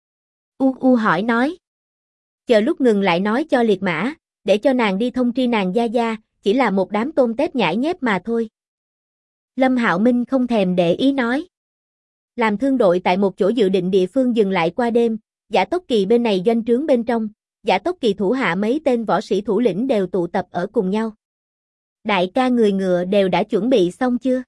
hỏi nói. "Chờ lúc ngừng lại nói cho Liệt Mã, để cho nàng đi thông tri nàng gia gia, chỉ là một đám tôm tép nhãi nhép mà thôi." Lâm Hạo Minh không thèm để ý nói. Làm thương đội tại một chỗ dự định địa phương dừng lại qua đêm, Giả Tốc Kỳ bên này doanh trướng bên trong, Giả Tốc Kỳ thủ hạ mấy tên võ sĩ thủ lĩnh đều tụ tập ở cùng nhau. "Đại ca người ngựa đều đã chuẩn bị xong chưa?"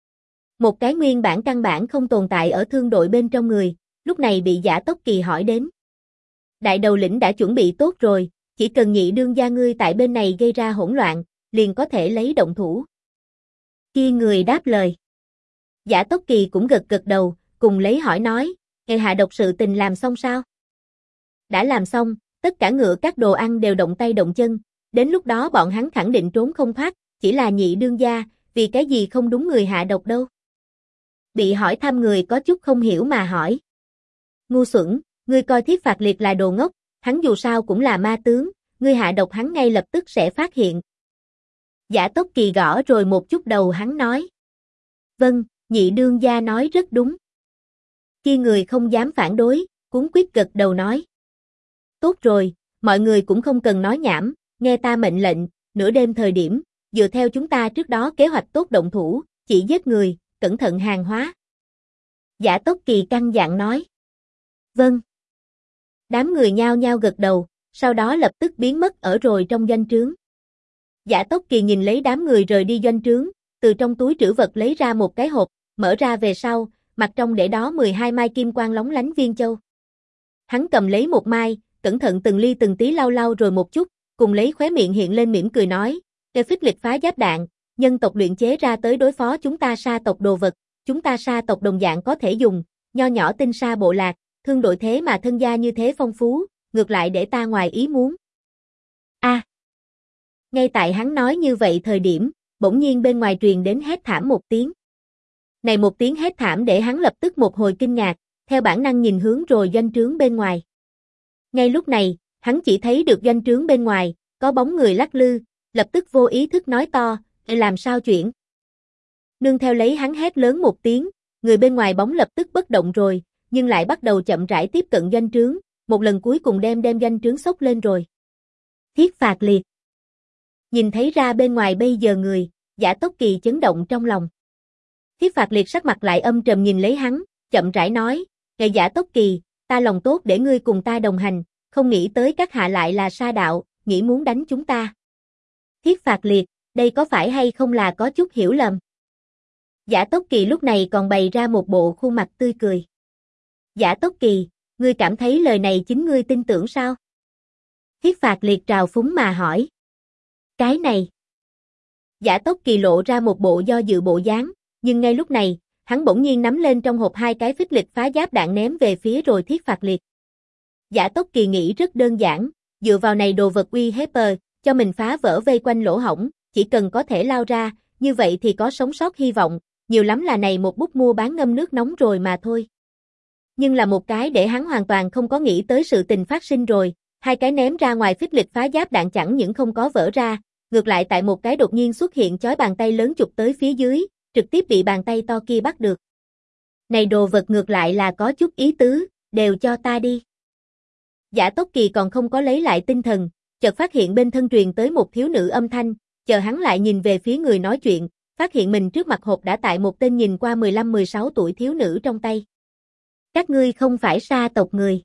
Một cái nguyên bản căn bản không tồn tại ở thương đội bên trong người, lúc này bị Giả Tốc Kỳ hỏi đến. "Đại đầu lĩnh đã chuẩn bị tốt rồi, chỉ cần nhị đương gia ngươi tại bên này gây ra hỗn loạn, liền có thể lấy động thủ." Kia người đáp lời. Giả Tốc Kỳ cũng gật gật đầu, cùng lấy hỏi nói, "Ngày hạ độc sự tình làm xong sao?" "Đã làm xong, tất cả ngựa các đồ ăn đều động tay động chân, đến lúc đó bọn hắn khẳng định trốn không thoát, chỉ là nhị đương gia, vì cái gì không đúng người hạ độc đâu?" Bị hỏi thăm người có chút không hiểu mà hỏi. "Ngu xuẩn, ngươi coi Thiết Phạt Liệt là đồ ngốc, hắn dù sao cũng là ma tướng, ngươi hạ độc hắn ngay lập tức sẽ phát hiện." Giả Tốc Kỳ gõ rồi một chút đầu hắn nói. "Vâng, nhị đương gia nói rất đúng." Kia người không dám phản đối, cuống quyết gật đầu nói. "Tốt rồi, mọi người cũng không cần nói nhảm, nghe ta mệnh lệnh, nửa đêm thời điểm, dựa theo chúng ta trước đó kế hoạch tốt động thủ, chỉ giết người, cẩn thận hàng hóa." Giả Tốc Kỳ căn dặn nói. "Vâng." Đám người nhao nhao gật đầu, sau đó lập tức biến mất ở rồi trong doanh trướng. Giả Tốc Kỳ nhìn lấy đám người rời đi doanh trướng, từ trong túi trữ vật lấy ra một cái hộp, mở ra về sau, mặt trong để đó 12 mai kim quang lóng lánh viên châu. Hắn cầm lấy một mai, cẩn thận từng ly từng tí lau lau rồi một chút, cùng lấy khóe miệng hiện lên mỉm cười nói, "Cái phích lịch phá giáp đạn, nhân tộc luyện chế ra tới đối phó chúng ta sa tộc đồ vật, chúng ta sa tộc đồng dạng có thể dùng, nho nhỏ tinh sa bộ lạc, thương đội thế mà thân gia như thế phong phú, ngược lại để ta ngoài ý muốn." A. Ngay tại hắn nói như vậy thời điểm, bỗng nhiên bên ngoài truyền đến hét thảm một tiếng. Này một tiếng hét thảm để hắn lập tức một hồi kinh ngạc, theo bản năng nhìn hướng rồi doanh trướng bên ngoài. Ngay lúc này, hắn chỉ thấy được doanh trướng bên ngoài, có bóng người lắc lư, lập tức vô ý thức nói to, "Làm sao chuyện?" Nương theo lấy hắn hét lớn một tiếng, người bên ngoài bóng lập tức bất động rồi, nhưng lại bắt đầu chậm rãi tiếp cận doanh trướng, một lần cuối cùng đem doanh trướng xốc lên rồi. Thiết Phạt Liệt. Nhìn thấy ra bên ngoài bây giờ người, Giả Tốc Kỳ chấn động trong lòng. Thiết Phạt Liệt sắc mặt lại âm trầm nhìn lấy hắn, chậm rãi nói, "Ngài Giả Tốc Kỳ, ta lòng tốt để ngươi cùng ta đồng hành, không nghĩ tới các hạ lại là sa đạo, nghĩ muốn đánh chúng ta." Thiết Phạt Liệt, đây có phải hay không là có chút hiểu lầm? Giả Tốc Kỳ lúc này còn bày ra một bộ khuôn mặt tươi cười. "Giả Tốc Kỳ, ngươi cảm thấy lời này chính ngươi tin tưởng sao?" Thiết Phạt Liệt trào phúng mà hỏi. "Cái này." Giả Tốc Kỳ lộ ra một bộ do dự bộ dáng, nhưng ngay lúc này, hắn bỗng nhiên nắm lên trong hộp 2 cái phích lịch phá giáp đạn ném về phía rồi Thiết Phạt Liệt. Giả Tốc Kỳ nghĩ rất đơn giản, dựa vào này đồ vật uy hiếp cho mình phá vỡ vây quanh lỗ hổng, chỉ cần có thể lao ra, như vậy thì có sống sót hy vọng, nhiều lắm là này một bút mua bán ngâm nước nóng rồi mà thôi. Nhưng là một cái để hắn hoàn toàn không có nghĩ tới sự tình phát sinh rồi, 2 cái ném ra ngoài phích lịch phá giáp đạn chẳng những không có vỡ ra, ngược lại tại một cái đột nhiên xuất hiện chói bàn tay lớn chụp tới phía dưới, trực tiếp bị bàn tay to kia bắt được. "Này đồ vật ngược lại là có chút ý tứ, đều cho ta đi." Giả Tốc Kỳ còn không có lấy lại tinh thần, chợt phát hiện bên thân truyền tới một thiếu nữ âm thanh, chờ hắn lại nhìn về phía người nói chuyện, phát hiện mình trước mặt hộp đã tại một tên nhìn qua 15-16 tuổi thiếu nữ trong tay. Các ngươi không phải Sa tộc người.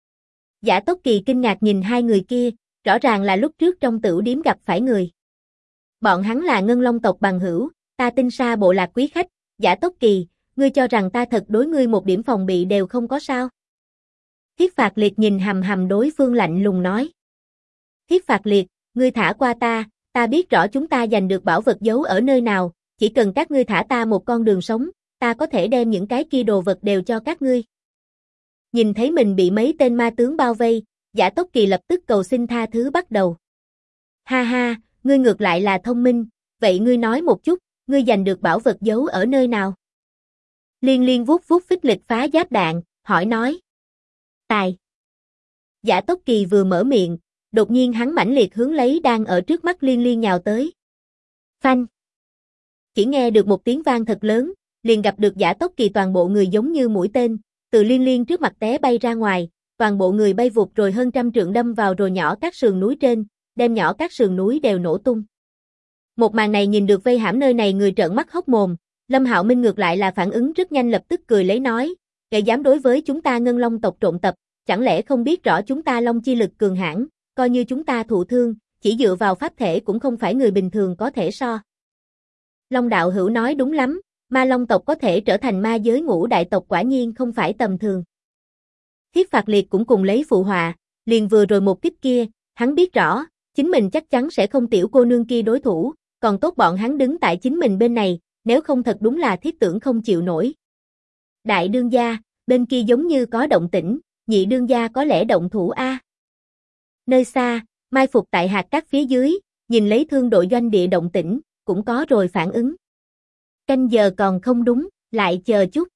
Giả Tốc Kỳ kinh ngạc nhìn hai người kia, rõ ràng là lúc trước trong tửu điếm gặp phải người. Bọn hắn là Ngân Long tộc bằng hữu, ta Tinh Sa bộ lạc quý khách, Giả Tốc Kỳ, ngươi cho rằng ta thật đối ngươi một điểm phòng bị đều không có sao? Thiết Phạt Liệt nhìn hằm hằm đối phương lạnh lùng nói. Thiết Phạt Liệt, ngươi thả qua ta biết rõ chúng ta giành được bảo vật giấu ở nơi nào, chỉ cần các ngươi thả ta một con đường sống, ta có thể đem những cái kia đồ vật đều cho các ngươi. Nhìn thấy mình bị mấy tên ma tướng bao vây, Giả Tốc Kỳ lập tức cầu xin tha thứ bắt đầu. Ha ha, ngươi ngược lại là thông minh, vậy ngươi nói một chút, ngươi giành được bảo vật giấu ở nơi nào? Liên Liên vuốt vuốt phích lịch phá giáp đạn, hỏi nói. Tài. Giả Tốc Kỳ vừa mở miệng, đột nhiên hắn mãnh liệt hướng lấy đang ở trước mắt Liên Liên nhào tới. Phanh. Chỉ nghe được một tiếng vang thật lớn, liền gặp được Giả Tốc Kỳ toàn bộ người giống như mũi tên, từ Liên Liên trước mặt té bay ra ngoài, toàn bộ người bay vụt rồi hơn trăm trượng đâm vào rồi nhỏ các sườn núi trên, đem nhỏ các sườn núi đều nổ tung. Một màn này nhìn được vây hãm nơi này người trợn mắt hốc mồm, Lâm Hạo Minh ngược lại là phản ứng rất nhanh lập tức cười lấy nói, kẻ dám đối với chúng ta Ngân Long tộc trộn tập, chẳng lẽ không biết rõ chúng ta Long chi lực cường hãn, coi như chúng ta thụ thương, chỉ dựa vào pháp thể cũng không phải người bình thường có thể so. Long đạo hữu nói đúng lắm, ma Long tộc có thể trở thành ma giới ngũ đại tộc quả nhiên không phải tầm thường. Thiết Phạt Liệt cũng cùng lấy phụ họa, liền vừa rồi một kích kia, hắn biết rõ, chính mình chắc chắn sẽ không tiểu cô nương kia đối thủ, còn tốt bọn hắn đứng tại chính mình bên này, nếu không thật đúng là thiết tưởng không chịu nổi. Đại đương gia, bên kia giống như có động tĩnh, nhị đương gia có lẽ động thủ a. Nơi xa, mai phục tại hạt cát phía dưới, nhìn lấy thương đội doanh địa động tĩnh, cũng có rồi phản ứng. Canh giờ còn không đúng, lại chờ chút.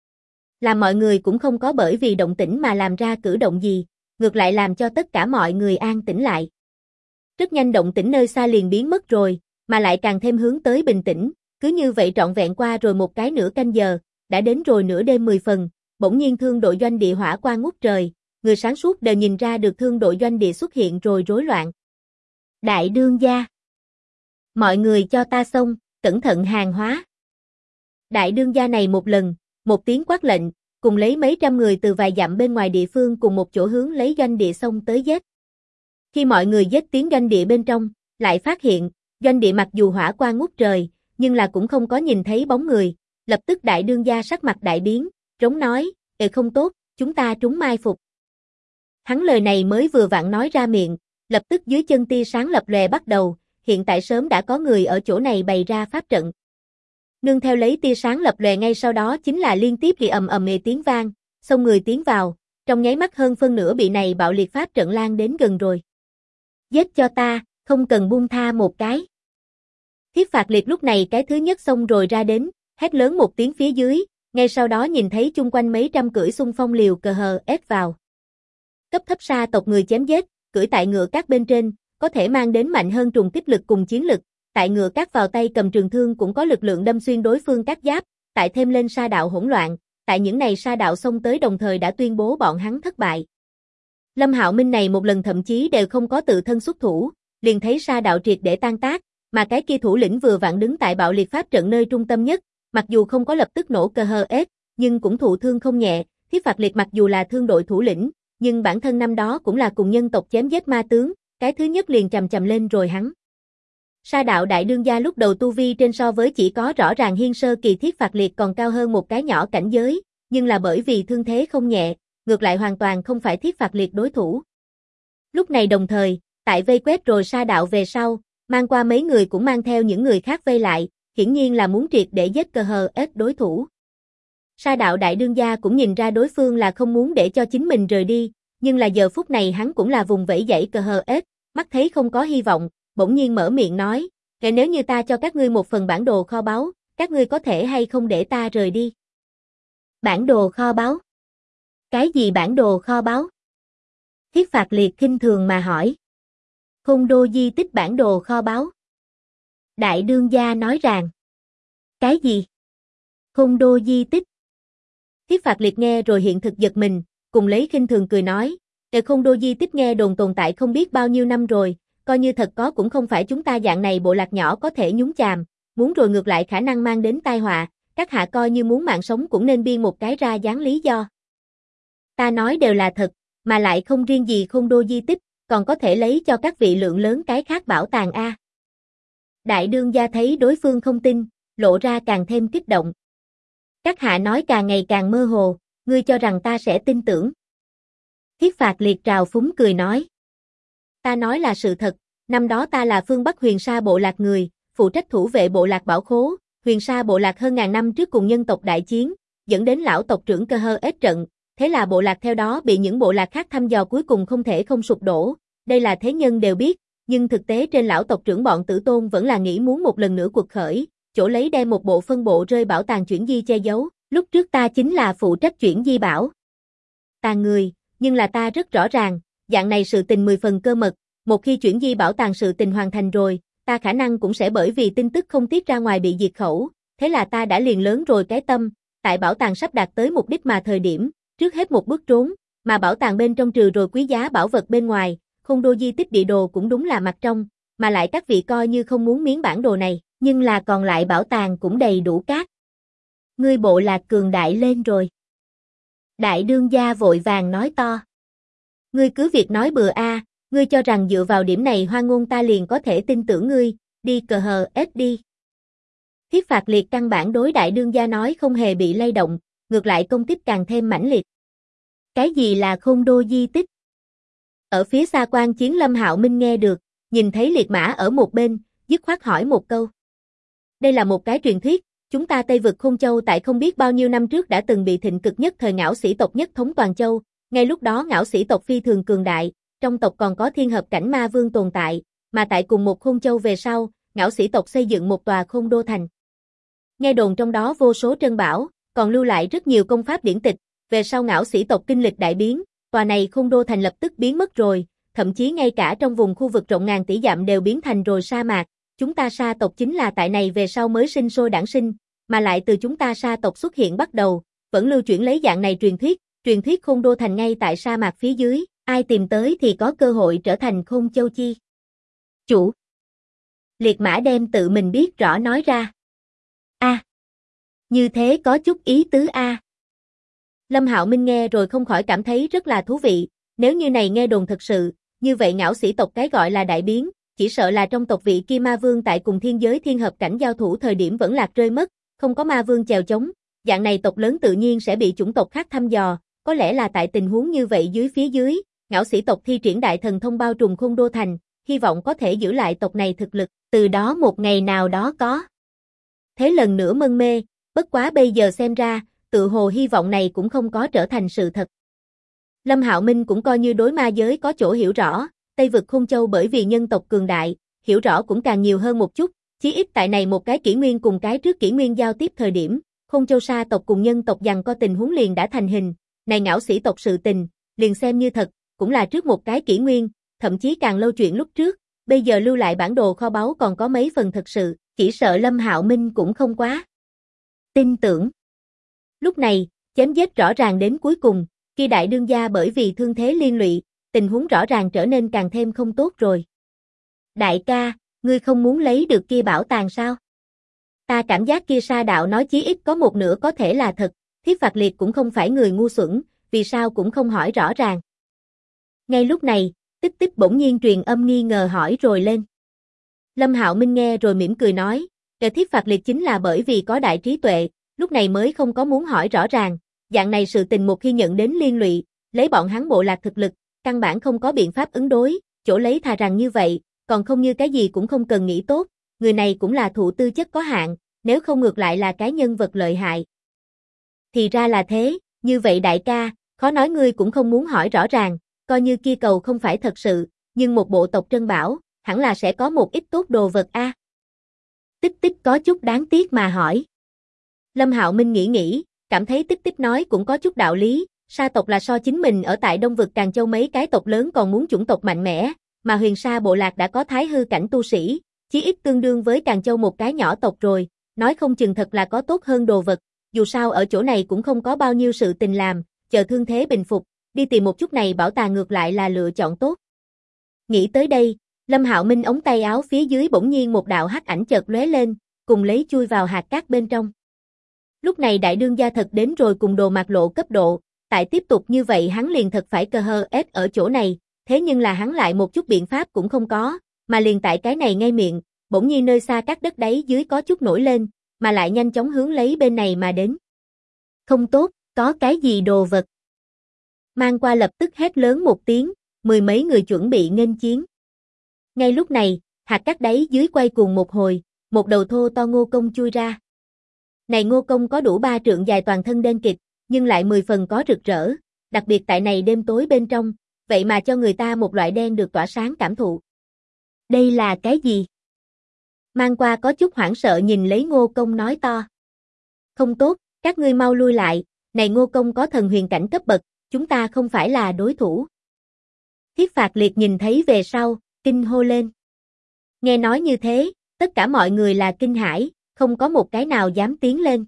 Là mọi người cũng không có bởi vì động tĩnh mà làm ra cử động gì, ngược lại làm cho tất cả mọi người an tĩnh lại. Rất nhanh động tĩnh nơi xa liền biến mất rồi, mà lại càng thêm hướng tới bình tĩnh, cứ như vậy trọn vẹn qua rồi một cái nửa canh giờ, đã đến rồi nửa đêm 10 phần, bỗng nhiên thương đội doanh địa hỏa quang ngút trời, người sáng suốt đều nhìn ra được thương đội doanh địa xuất hiện rồi rối loạn. Đại đương gia, mọi người cho ta xông, cẩn thận hàng hóa. Đại đương gia này một lần, một tiếng quát lệnh, cùng lấy mấy trăm người từ vài dặm bên ngoài địa phương cùng một chỗ hướng lấy doanh địa xông tới giết. Khi mọi người giết tiến doanh địa bên trong, lại phát hiện, doanh địa mặc dù hỏa quang ngút trời, nhưng là cũng không có nhìn thấy bóng người, lập tức đại đương gia sắc mặt đại biến, rống nói, không tốt, chúng ta trúng mai phục. Hắn lời này mới vừa vặn nói ra miệng, lập tức dưới chân tia sáng lập lòe bắt đầu, hiện tại sớm đã có người ở chỗ này bày ra pháp trận. Nương theo lấy tia sáng lập lòe ngay sau đó chính là liên tiếp ầm ầm tiếng vang, xông người tiến vào, trong nháy mắt hơn phân nửa bị này bạo liệt pháp trận lan đến gần rồi. Giết cho ta, không cần buông tha một cái. Thiết Phạt Liệt lúc này cái thứ nhất xông rồi ra đến, hét lớn một tiếng phía dưới, ngay sau đó nhìn thấy chung quanh mấy trăm cưỡi xung phong liều cờ hờ ép vào. Cấp thấp sa tộc người chém giết, cưỡi tại ngựa cát bên trên, có thể mang đến mạnh hơn trùng kích lực cùng chiến lực, tại ngựa cát vào tay cầm trường thương cũng có lực lượng đâm xuyên đối phương cát giáp, tại thêm lên sa đạo hỗn loạn, tại những này sa đạo xông tới đồng thời đã tuyên bố bọn hắn thất bại. Lâm Hạo Minh này một lần thậm chí đều không có tự thân xuất thủ, liền thấy sa đạo triệt để tan tác, mà cái kia thủ lĩnh vừa vặn đứng tại bạo liệt pháp trận nơi trung tâm nhất, mặc dù không có lập tức nổ cờ hờ ép, nhưng cũng thụ thương không nhẹ. Thiết Phạt Liệt mặc dù là thương đội thủ lĩnh, nhưng bản thân năm đó cũng là cùng nhân tộc chém giết ma tướng, cái thứ nhất liền chầm chầm lên rồi hắn. Sa đạo đại đương gia lúc đầu tu vi trên so với chỉ có rõ ràng hiên sơ kỳ Thiết Phạt Liệt còn cao hơn một cái nhỏ cảnh giới, nhưng là bởi vì thương thế không nhẹ, ngược lại hoàn toàn không phải Thiết Phạt Liệt đối thủ. Lúc này đồng thời, tại vây quét rồi sa đạo về sau, mang qua mấy người cũng mang theo những người khác vây lại, hiển nhiên là muốn triệt để giết cờ hờ ết đối thủ. Sa đạo đại đương gia cũng nhìn ra đối phương là không muốn để cho chính mình rời đi, nhưng là giờ phút này hắn cũng là vùng vẫy dãy cờ hờ ết, mắt thấy không có hy vọng, bỗng nhiên mở miệng nói, nếu như ta cho các ngươi một phần bản đồ kho báu, các ngươi có thể hay không để ta rời đi? Bản đồ kho báu? Cái gì bản đồ kho báu? Thiết Phạt Liệt khinh thường mà hỏi. Khôn đô di tích bản đồ kho báu. Đại đương gia nói rằng. Cái gì? Khôn đô di tích. Thiết Phạt Liệt nghe rồi hiện thực giật mình, cùng lấy khinh thường cười nói, Khôn đô di tích nghe đồn tồn tại không biết bao nhiêu năm rồi, coi như thật có cũng không phải chúng ta dạng này bộ lạc nhỏ có thể nhúng chàm, muốn rồi ngược lại khả năng mang đến tai họa, các hạ coi như muốn mạng sống cũng nên biên một cái ra dáng lý do. Ta nói đều là thật, mà lại không riêng gì Khôn Đô di tích, còn có thể lấy cho các vị lượng lớn cái khác bảo tàng a. Đại đương gia thấy đối phương không tin, lộ ra càng thêm kích động. Các hạ nói càng ngày càng mơ hồ, ngươi cho rằng ta sẽ tin tưởng. Thiết Phạt Liệt trào phúng cười nói. Ta nói là sự thật, năm đó ta là phương Bắc Huyền Sa bộ lạc người, phụ trách thủ vệ bộ lạc bảo khố, Huyền Sa bộ lạc hơn ngàn năm trước cùng nhân tộc đại chiến, dẫn đến lão tộc trưởng Cơ Hơ ết trận, thế là bộ lạc theo đó bị những bộ lạc khác thăm dò cuối cùng không thể không sụp đổ, đây là thế nhân đều biết, nhưng thực tế trên lão tộc trưởng bọn Tử Tôn vẫn là nghĩ muốn một lần nữa cuộc khởi, chỗ lấy đem một bộ phân bộ rơi bảo tàng chuyển di che giấu, lúc trước ta chính là phụ trách chuyển di bảo tàng người, nhưng là ta rất rõ ràng, dạng này sự tình 10 phần cơ mật, một khi chuyển di bảo tàng sự tình hoàn thành rồi, ta khả năng cũng sẽ bởi vì tin tức không tiết ra ngoài bị diệt khẩu, thế là ta đã liền lớn rồi cái tâm, tại bảo tàng sắp đạt tới mục đích mà thời điểm, trước hết một bước trốn, mà bảo tàng bên trong trừ rồi quý giá bảo vật bên ngoài, Khôn Đô di tích địa đồ cũng đúng là mặt trong, mà lại các vị coi như không muốn miếng bản đồ này, nhưng là còn lại bảo tàng cũng đầy đủ cát. Ngươi bộ lạc cường đại lên rồi. Đại đương gia vội vàng nói to. Ngươi cứ việc nói bừa a, ngươi cho rằng dựa vào điểm này hoang ngôn ta liền có thể tin tưởng ngươi, đi cờ hờ ết đi. Thiết Phạt Liệt căn bản đối đại đương gia nói không hề bị lay động, ngược lại công kích càng thêm mãnh liệt. Cái gì là Khôn Đô di tích? Ở phía xa quan chiến Lâm Hạo Minh nghe được, nhìn thấy Liệt Mã ở một bên, dứt khoát hỏi một câu. Đây là một cái truyền thuyết, chúng ta Tây vực Khôn Châu tại không biết bao nhiêu năm trước đã từng bị thịnh cực nhất thời Ngạo sĩ tộc nhất thống toàn châu, ngay lúc đó Ngạo sĩ tộc phi thường cường đại, trong tộc còn có thiên hợp cảnh ma vương tồn tại, mà tại cùng một Khôn Châu về sau, Ngạo sĩ tộc xây dựng một tòa Khôn Đô thành. Nghe đồn trong đó vô số trân bảo, còn lưu lại rất nhiều công pháp điển tịch, về sau Ngạo sĩ tộc kinh lịch đại biến, tòa này Khôn Đô thành lập tức biến mất rồi, thậm chí ngay cả trong vùng khu vực rộng ngàn tỷ dặm đều biến thành rồi sa mạc, chúng ta Sa tộc chính là tại này về sau mới sinh sôi đản sinh, mà lại từ chúng ta Sa tộc xuất hiện bắt đầu, vẫn lưu chuyển lấy dạng này truyền thuyết Khôn Đô thành ngay tại sa mạc phía dưới, ai tìm tới thì có cơ hội trở thành Khôn Châu chi chủ. Liệt Mã đem tự mình biết rõ nói ra. Như thế có chút ý tứ a. Lâm Hạo Minh nghe rồi không khỏi cảm thấy rất là thú vị, nếu như này nghe đồn thật sự, như vậy Ngạo sĩ tộc cái gọi là đại biến, chỉ sợ là trong tộc vị kia ma vương tại cùng thiên giới thiên hợp cảnh giao thủ thời điểm vẫn lạc rơi mất, không có ma vương chèo chống, dạng này tộc lớn tự nhiên sẽ bị chủng tộc khác thăm dò, có lẽ là tại tình huống như vậy phía dưới, Ngạo sĩ tộc thi triển đại thần thông bao trùm Khôn Đô thành, hy vọng có thể giữ lại tộc này thực lực, từ đó một ngày nào đó có. Thế lần nữa mân mê, bất quá bây giờ xem ra, tự hồ hy vọng này cũng không có trở thành sự thật. Lâm Hạo Minh cũng coi như đối ma giới có chỗ hiểu rõ, Tây vực Khôn Châu bởi vì nhân tộc cường đại, hiểu rõ cũng càng nhiều hơn một chút, chí ít tại này một cái kỷ nguyên cùng cái trước kỷ nguyên giao tiếp thời điểm, Khôn Châu Sa tộc cùng nhân tộc giằng co tình huống liền đã thành hình, này Ngạo sĩ tộc sự tình, liền xem như thật, cũng là trước một cái kỷ nguyên, thậm chí càng lâu chuyện lúc trước, bây giờ lưu lại bản đồ kho báu còn có mấy phần thật sự, chỉ sợ Lâm Hạo Minh cũng không quá tin tưởng. Lúc này, chém giết rõ ràng đến cuối cùng, kia đại đương gia bởi vì thương thế liên lụy, tình huống rõ ràng trở nên càng thêm không tốt rồi. Đại ca, ngươi không muốn lấy được kia bảo tàng sao? Ta cảm giác kia Sa đạo nói chí ít có một nửa có thể là thật, Thiết Phạt Liệt cũng không phải người ngu xuẩn, vì sao cũng không hỏi rõ ràng. Ngay lúc này, Tích Tích bỗng nhiên truyền âm nghi ngờ hỏi rồi lên. Lâm Hạo Minh nghe rồi mỉm cười nói, Thiết Phạt Liệt chính là bởi vì có đại trí tuệ, lúc này mới không có muốn hỏi rõ ràng, dạng này sự tình một khi nhận đến liên lụy, lấy bọn hắn bộ lạc thực lực, căn bản không có biện pháp ứng đối, chỗ lấy thà rằng như vậy, còn không như cái gì cũng không cần nghĩ tốt, người này cũng là thụ tư chất có hạn, nếu không ngược lại là cái nhân vật lợi hại. Thì ra là thế, như vậy đại ca, khó nói ngươi cũng không muốn hỏi rõ ràng, coi như kia cầu không phải thật sự, nhưng một bộ tộc trân bảo, hẳn là sẽ có một ít tốt đồ vật a. Tích Tích có chút đáng tiếc mà hỏi. Lâm Hạo Minh nghĩ, cảm thấy Tích Tích nói cũng có chút đạo lý, Sa tộc là so chính mình ở tại Đông vực Càn Châu mấy cái tộc lớn còn muốn chủng tộc mạnh mẽ, mà Huyền Sa bộ lạc đã có thái hư cảnh tu sĩ, chí ít tương đương với Càn Châu một cái nhỏ tộc rồi, nói không chừng thật là có tốt hơn đồ vật, dù sao ở chỗ này cũng không có bao nhiêu sự tình làm, chờ thương thế bình phục, đi tìm một chút này bảo tàng ngược lại là lựa chọn tốt. Nghĩ tới đây, Lâm Hạo Minh ống tay áo phía dưới bỗng nhiên một đạo hắc ảnh chợt lóe lên, cùng lấy chui vào hạt cát bên trong. Lúc này đại đương gia thật đến rồi cùng Đồ Mạt Lộ cấp độ, tại tiếp tục như vậy hắn liền thật phải cơ hơ ép ở chỗ này, thế nhưng là hắn lại một chút biện pháp cũng không có, mà liền tại cái này ngay miệng, bỗng nhiên nơi xa các đất đáy dưới có chút nổi lên, mà lại nhanh chóng hướng lấy bên này mà đến. Không tốt, có cái gì đồ vật. Mang qua lập tức hét lớn một tiếng, mười mấy người chuẩn bị nghênh chiến. Ngay lúc này, hạt cát đáy dưới quay cuồng một hồi, một đầu thô to ngô công chui ra. Này ngô công có đủ 3 trượng dài, toàn thân đen kịt, nhưng lại 10 phần có rực rỡ, đặc biệt tại này đêm tối bên trong, vậy mà cho người ta một loại đen được tỏa sáng cảm thụ. Đây là cái gì? Mang qua có chút hoảng sợ nhìn lấy ngô công nói to. Không tốt, các ngươi mau lui lại, này ngô công có thần huyền cảnh cấp bậc, chúng ta không phải là đối thủ. Thiết Phạt Liệt nhìn thấy về sau, kinh hô lên. Nghe nói như thế, tất cả mọi người là kinh hãi, không có một cái nào dám tiến lên.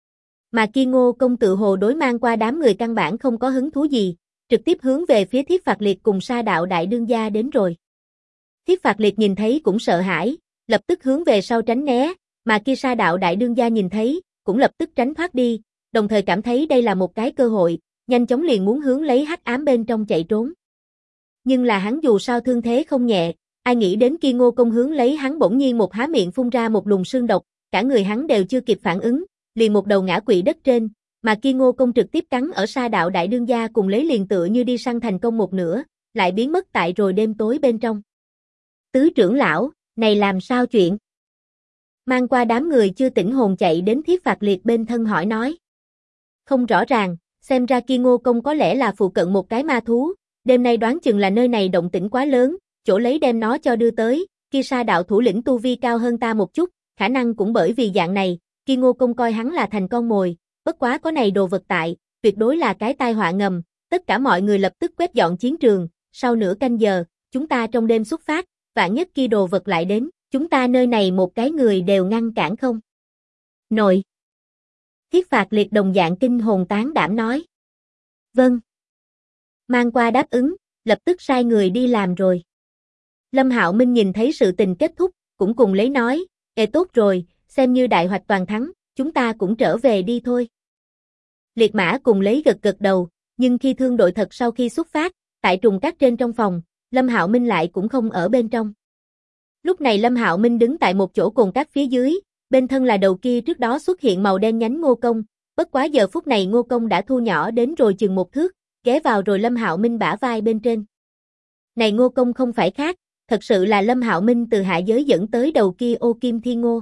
Mà kia ngô công tự hồ đối mang qua đám người căn bản không có hứng thú gì, trực tiếp hướng về phía Thiết Phạt Liệt cùng Sa Đạo đại đương gia đến rồi. Thiết Phạt Liệt nhìn thấy cũng sợ hãi, lập tức hướng về sau tránh né, mà kia Sa Đạo đại đương gia nhìn thấy, cũng lập tức tránh thoát đi, đồng thời cảm thấy đây là một cái cơ hội, nhanh chóng liền muốn hướng lấy hắc ám bên trong chạy trốn. Nhưng là hắn dù sao thương thế không nhẹ, ai nghĩ đến kia ngô công hướng lấy hắn bỗng nhiên một há miệng phun ra một luồng sương độc, cả người hắn đều chưa kịp phản ứng, liền một đầu ngã quỵ đất trên, mà kia ngô công trực tiếp cắn ở Sa Đạo đại đương gia cùng lấy liền tựa như đi săn thành công một nửa, lại biến mất tại rồi đêm tối bên trong. Tứ trưởng lão, này làm sao chuyện? Mang qua đám người chưa tỉnh hồn chạy đến Thiết Phạt Liệt bên thân hỏi nói. Không rõ ràng, xem ra kia ngô công có lẽ là phụ cận một cái ma thú, đêm nay đoán chừng là nơi này động tĩnh quá lớn, chỗ lấy đem nó cho đưa tới, kia Sa Đạo thủ lĩnh tu vi cao hơn ta một chút, khả năng cũng bởi vì dạng này, kia ngô công coi hắn là thành con mồi, bất quá có này đồ vật tại, tuyệt đối là cái tai họa ngầm, tất cả mọi người lập tức quét dọn chiến trường, sau nửa canh giờ, chúng ta trong đêm xuất phát, vạn nhất kia đồ vật lại đến, chúng ta nơi này một cái người đều ngăn cản không? Nội. Thiết Phạt Liệt đồng dạng kinh hồn tán đảm nói. Vâng. Mang qua đáp ứng, lập tức sai người đi làm rồi. Lâm Hạo Minh nhìn thấy sự tình kết thúc, cũng cùng lấy nói, tốt rồi, xem như đại hoạch toàn thắng, chúng ta cũng trở về đi thôi. Liệt Mã cùng lấy gật gật đầu, nhưng khi thương đội thật sau khi xuất phát, tại trùng cát trên trong phòng, Lâm Hạo Minh lại cũng không ở bên trong. Lúc này Lâm Hạo Minh đứng tại một chỗ cồn cát phía dưới, bên thân là đầu kia trước đó xuất hiện màu đen nhánh ngô công, bất quá giờ phút này ngô công đã thu nhỏ đến rồi chừng 1 thước, ghé vào rồi Lâm Hạo Minh bả vai bên trên. Này ngô công không phải khác, thật sự là Lâm Hạo Minh từ hạ giới dẫn tới đầu kia Ô Kim Thiên Ngô.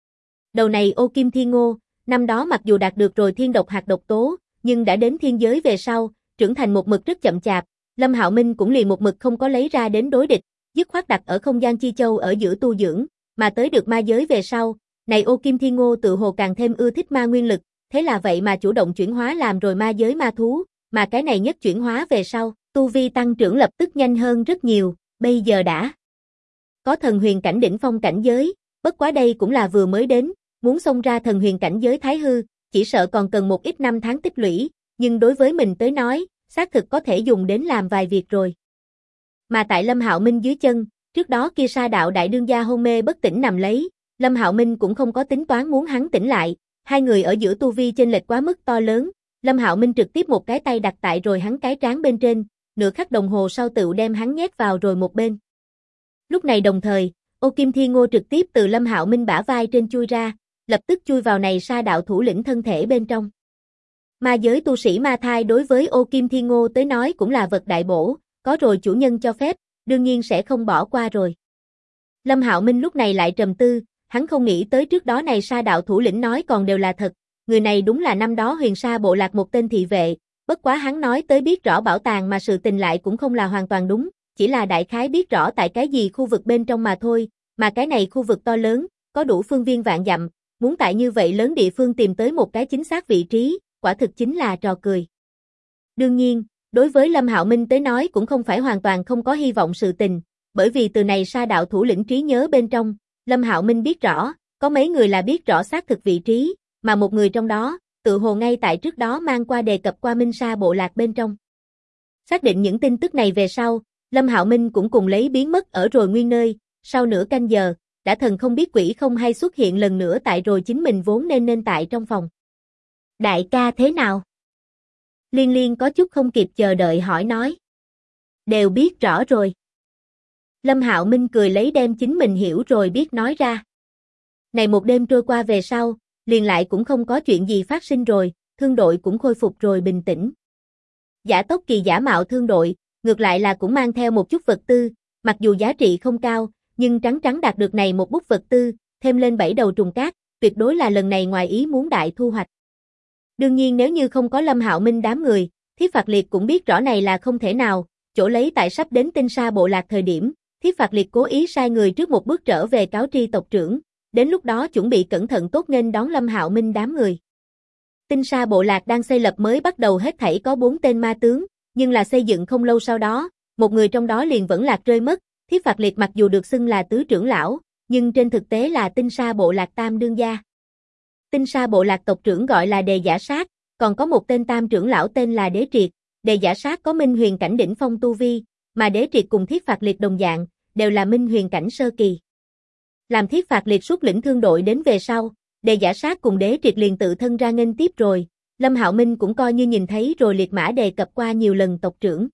Đầu này Ô Kim Thiên Ngô, năm đó mặc dù đạt được rồi thiên độc hạt độc tố, nhưng đã đến thiên giới về sau, trưởng thành một mực rất chậm chạp, Lâm Hạo Minh cũng liền một mực không có lấy ra đến đối địch, dứt khoát đặt ở không gian chi châu ở giữa tu dưỡng, mà tới được ma giới về sau, này Ô Kim Thiên Ngô tự hồ càng thêm ưa thích ma nguyên lực, thế là vậy mà chủ động chuyển hóa làm rồi ma giới ma thú, mà cái này nhất chuyển hóa về sau, tu vi tăng trưởng lập tức nhanh hơn rất nhiều, bây giờ đã có thần huyền cảnh đỉnh phong cảnh giới, bất quá đây cũng là vừa mới đến, muốn xông ra thần huyền cảnh giới thái hư, chỉ sợ còn cần một ít năm tháng tích lũy, nhưng đối với mình tới nói, xác thực có thể dùng đến làm vài việc rồi. Mà tại Lâm Hạo Minh dưới chân, trước đó kia Sa Đạo đại đương gia hôn mê bất tỉnh nằm lấy, Lâm Hạo Minh cũng không có tính toán muốn hắn tỉnh lại, hai người ở giữa tu vi chênh lệch quá mức to lớn, Lâm Hạo Minh trực tiếp một cái tay đặt tại rồi hắn cái trán bên trên, nửa khắc đồng hồ sau tựu đem hắn nhét vào rồi một bên. Lúc này đồng thời, Ô Kim Thiên Ngô trực tiếp từ Lâm Hạo Minh bả vai trên chui ra, lập tức chui vào này Sa Đạo thủ lĩnh thân thể bên trong. Ma giới tu sĩ ma thai đối với Ô Kim Thiên Ngô tới nói cũng là vật đại bổ, có rồi chủ nhân cho phép, đương nhiên sẽ không bỏ qua rồi. Lâm Hạo Minh lúc này lại trầm tư, hắn không nghĩ tới trước đó này Sa Đạo thủ lĩnh nói còn đều là thật, người này đúng là năm đó Huyền Sa bộ lạc một tên thị vệ, bất quá hắn nói tới biết rõ bảo tàng mà sự tình lại cũng không là hoàn toàn đúng, chỉ là đại khái biết rõ tại cái gì khu vực bên trong mà thôi, mà cái này khu vực to lớn, có đủ phương viên vạn dặm, muốn tại như vậy lớn địa phương tìm tới một cái chính xác vị trí, quả thực chính là trò cười. Đương nhiên, đối với Lâm Hạo Minh tới nói cũng không phải hoàn toàn không có hy vọng sự tình, bởi vì từ này Sa Đạo thủ lĩnh trí nhớ bên trong, Lâm Hạo Minh biết rõ, có mấy người là biết rõ xác thực vị trí, mà một người trong đó, tự hồ ngay tại trước đó mang qua đề cập qua Minh Sa bộ lạc bên trong. Xác định những tin tức này về sau, Lâm Hạo Minh cũng cùng lấy biến mất ở rồi nguyên nơi, sau nửa canh giờ, đã thần không biết quỷ không hay xuất hiện lần nữa tại rồi chính mình vốn nên tại trong phòng. Đại ca thế nào? Liên Liên có chút không kịp chờ đợi hỏi nói. Đều biết rõ rồi. Lâm Hạo Minh cười lấy đem chính mình hiểu rồi biết nói ra. Này một đêm trôi qua về sau, liền lại cũng không có chuyện gì phát sinh rồi, thương đội cũng khôi phục rồi bình tĩnh. Giả Tốc Kỳ giả mạo thương đội, ngược lại là cũng mang theo một chút vật tư, mặc dù giá trị không cao, nhưng trắng đạt được này một bút vật tư, thêm lên 7 đầu trùng cát, tuyệt đối là lần này ngoài ý muốn đại thu hoạch. Đương nhiên nếu như không có Lâm Hạo Minh đám người, Thiết Phạt Liệt cũng biết rõ này là không thể nào, chỗ lấy tại sắp đến Tinh Sa bộ lạc thời điểm, Thiết Phạt Liệt cố ý sai người trước một bước trở về cáo tri tộc trưởng, đến lúc đó chuẩn bị cẩn thận tốt nghênh đón Lâm Hạo Minh đám người. Tinh Sa bộ lạc đang xây lập mới bắt đầu hết thảy có 4 tên ma tướng, nhưng là xây dựng không lâu sau đó, một người trong đó liền vẫn lạc rơi mất, Thiết Phạt Liệt mặc dù được xưng là tứ trưởng lão, nhưng trên thực tế là Tinh Sa bộ lạc tam đương gia. Tinh Sa bộ lạc tộc trưởng gọi là Đề Giả Sát, còn có một tên tam trưởng lão tên là Đế Triệt, Đề Giả Sát có minh huyền cảnh đỉnh phong tu vi, mà Đế Triệt cùng Thiết Phạt Liệt đồng dạng, đều là minh huyền cảnh sơ kỳ. Làm Thiết Phạt Liệt xuất lĩnh thương đội đến về sau, Đề Giả Sát cùng Đế Triệt liền tự thân ra nghênh tiếp rồi, Lâm Hạo Minh cũng coi như nhìn thấy rồi liệt mã đề cập qua nhiều lần tộc trưởng.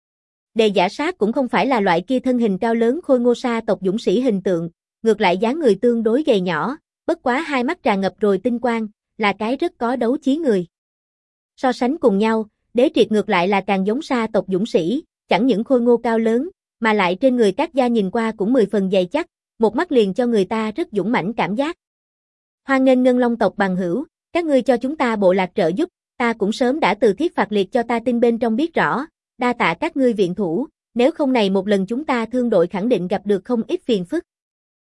Đề Giả Sát cũng không phải là loại kia thân hình cao lớn khôi ngô sa tộc dũng sĩ hình tượng, ngược lại dáng người tương đối gầy nhỏ, bất quá hai mắt tràn ngập rồi tinh quang, là cái rất có đấu chí người. So sánh cùng nhau, Đế Triệt ngược lại là càng giống sa tộc dũng sĩ, chẳng những khôi ngô cao lớn, mà lại trên người các da nhìn qua cũng 10 phần dày chắc, một mắt liền cho người ta rất dũng mãnh cảm giác. Hoan nghênh Ngân Long tộc bằng hữu, các ngươi cho chúng ta bộ lạc trợ giúp, ta cũng sớm đã từ Thiết Phạt Liệt cho ta tin bên trong biết rõ, đa tạ các ngươi viện thủ, nếu không này một lần chúng ta thương đội khẳng định gặp được không ít phiền phức.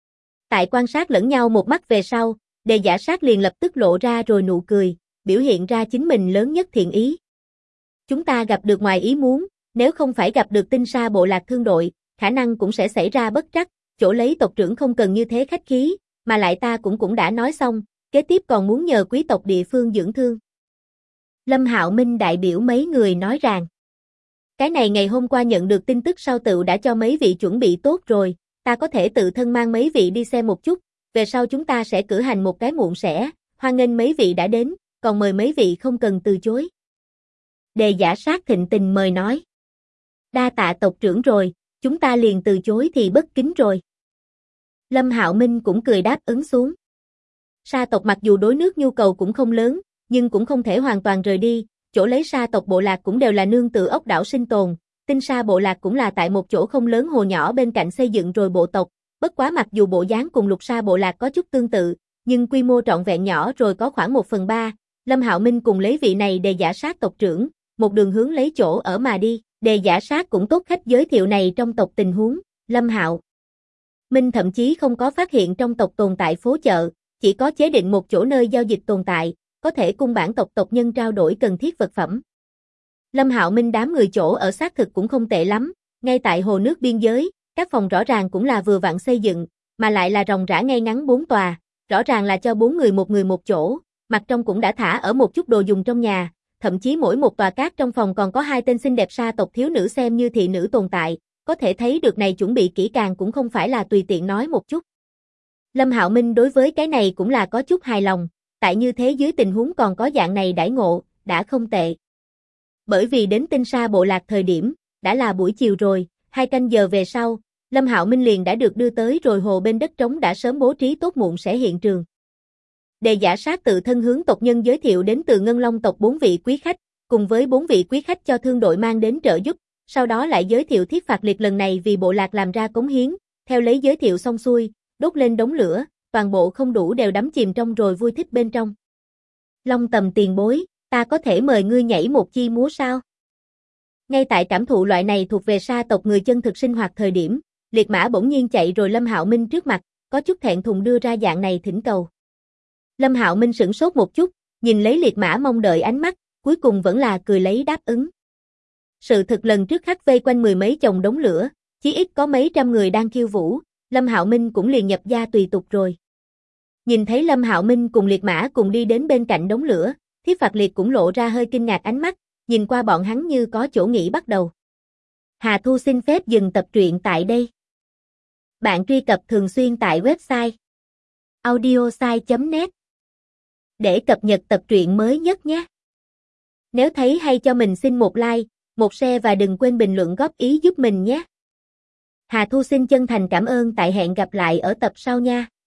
Tại quan sát lẫn nhau một mắt về sau, Đề Giả Sát liền lập tức lộ ra rồi nụ cười, biểu hiện ra chính mình lớn nhất thiện ý. Chúng ta gặp được ngoài ý muốn, nếu không phải gặp được Tinh Sa bộ lạc thương đội, khả năng cũng sẽ xảy ra bất trắc, chỗ lấy tộc trưởng không cần như thế khách khí, mà lại ta cũng đã nói xong, kế tiếp còn muốn nhờ quý tộc địa phương dưỡng thương. Lâm Hạo Minh đại biểu mấy người nói rằng, cái này ngày hôm qua nhận được tin tức sau tựu đã cho mấy vị chuẩn bị tốt rồi, ta có thể tự thân mang mấy vị đi xem một chút, về sau chúng ta sẽ cử hành một cái muộn sẽ, hoan nghênh mấy vị đã đến, còn mời mấy vị không cần từ chối. Đề Giả Sát thịnh tình mời nói, đa tạ tộc trưởng rồi, chúng ta liền từ chối thì bất kính rồi. Lâm Hạo Minh cũng cười đáp ứng xuống. Sa tộc mặc dù đối nước nhu cầu cũng không lớn, nhưng cũng không thể hoàn toàn rời đi, chỗ lấy sa tộc bộ lạc cũng đều là nương tựa ốc đảo sinh tồn, Tinh Sa bộ lạc cũng là tại một chỗ không lớn hồ nhỏ bên cạnh xây dựng rồi bộ tộc, bất quá mặc dù bộ dáng cùng Lục Sa bộ lạc có chút tương tự, nhưng quy mô trọn vẹn nhỏ rồi có khoảng 1/3, Lâm Hạo Minh cùng lấy vị này Đề Giả Sát tộc trưởng, một đường hướng lấy chỗ ở mà đi, Đề Giả Sát cũng tốt khách giới thiệu này trong tộc tình huống, Lâm Hạo Minh thậm chí không có phát hiện trong tộc tồn tại phố chợ, chỉ có chế định một chỗ nơi giao dịch tồn tại, có thể cung bản tộc tộc nhân trao đổi cần thiết vật phẩm. Lâm Hạo Minh đám người chỗ ở xác thực cũng không tệ lắm, ngay tại hồ nước biên giới, các phòng rõ ràng cũng là vừa vặn xây dựng, mà lại là ròng rã ngay ngắn 4 tòa, rõ ràng là cho 4 người một chỗ, mặt trong cũng đã thả ở một chút đồ dùng trong nhà, thậm chí mỗi một tòa cát trong phòng còn có 2 tên xinh đẹp sa tộc thiếu nữ xem như thị nữ tồn tại, có thể thấy được này chuẩn bị kỹ càng cũng không phải là tùy tiện nói một chút. Lâm Hạo Minh đối với cái này cũng là có chút hài lòng, tại như thế dưới tình huống còn có dạng này đãi ngộ, đã không tệ. Bởi vì đến Tinh Sa bộ lạc thời điểm, đã là buổi chiều rồi, 2 canh giờ về sau, Lâm Hạo Minh liền đã được đưa tới rồi hồ bên đất trống đã sớm bố trí tốt muộn sẽ hiện trường. Đề Giả Sát tự thân hướng tộc nhân giới thiệu đến từ Ngân Long tộc 4 vị quý khách, cùng với 4 vị quý khách cho thương đội mang đến trợ giúp, sau đó lại giới thiệu Thiết Phạt Liệt lần này vì bộ lạc làm ra cống hiến, theo lấy giới thiệu xong xuôi, đốt lên đống lửa, toàn bộ không đủ đều đắm chìm trong rồi vui thích bên trong. Long Tầm tiền bối, ta có thể mời ngươi nhảy một chi múa sao? Ngay tại cảm thụ loại này thuộc về sa tộc người chân thực sinh hoạt thời điểm, liệt mã bỗng nhiên chạy rồi Lâm Hạo Minh trước mặt, có chút thẹn thùng đưa ra dạng này thỉnh cầu. Lâm Hạo Minh sửng sốt một chút, nhìn lấy liệt mã mong đợi ánh mắt, cuối cùng vẫn là cười lấy đáp ứng. Sự thực lần trước khắc vây quanh 10 mấy chồng đống lửa, chí ít có mấy trăm người đang khiêu vũ, Lâm Hạo Minh cũng liền nhập gia tùy tục rồi. Nhìn thấy Lâm Hạo Minh cùng liệt mã cùng đi đến bên cạnh đống lửa, Thiết Phạt Liệt cũng lộ ra hơi kinh ngạc ánh mắt, nhìn qua bọn hắn như có chỗ nghĩ bắt đầu. Hà Thu xin phép dừng tập truyện tại đây. Bạn truy cập thường xuyên tại website audiosai.net để cập nhật tập truyện mới nhất nhé. Nếu thấy hay cho mình xin một like, một share và đừng quên bình luận góp ý giúp mình nhé. Hà Thu xin chân thành cảm ơn, hẹn gặp lại ở tập sau nha.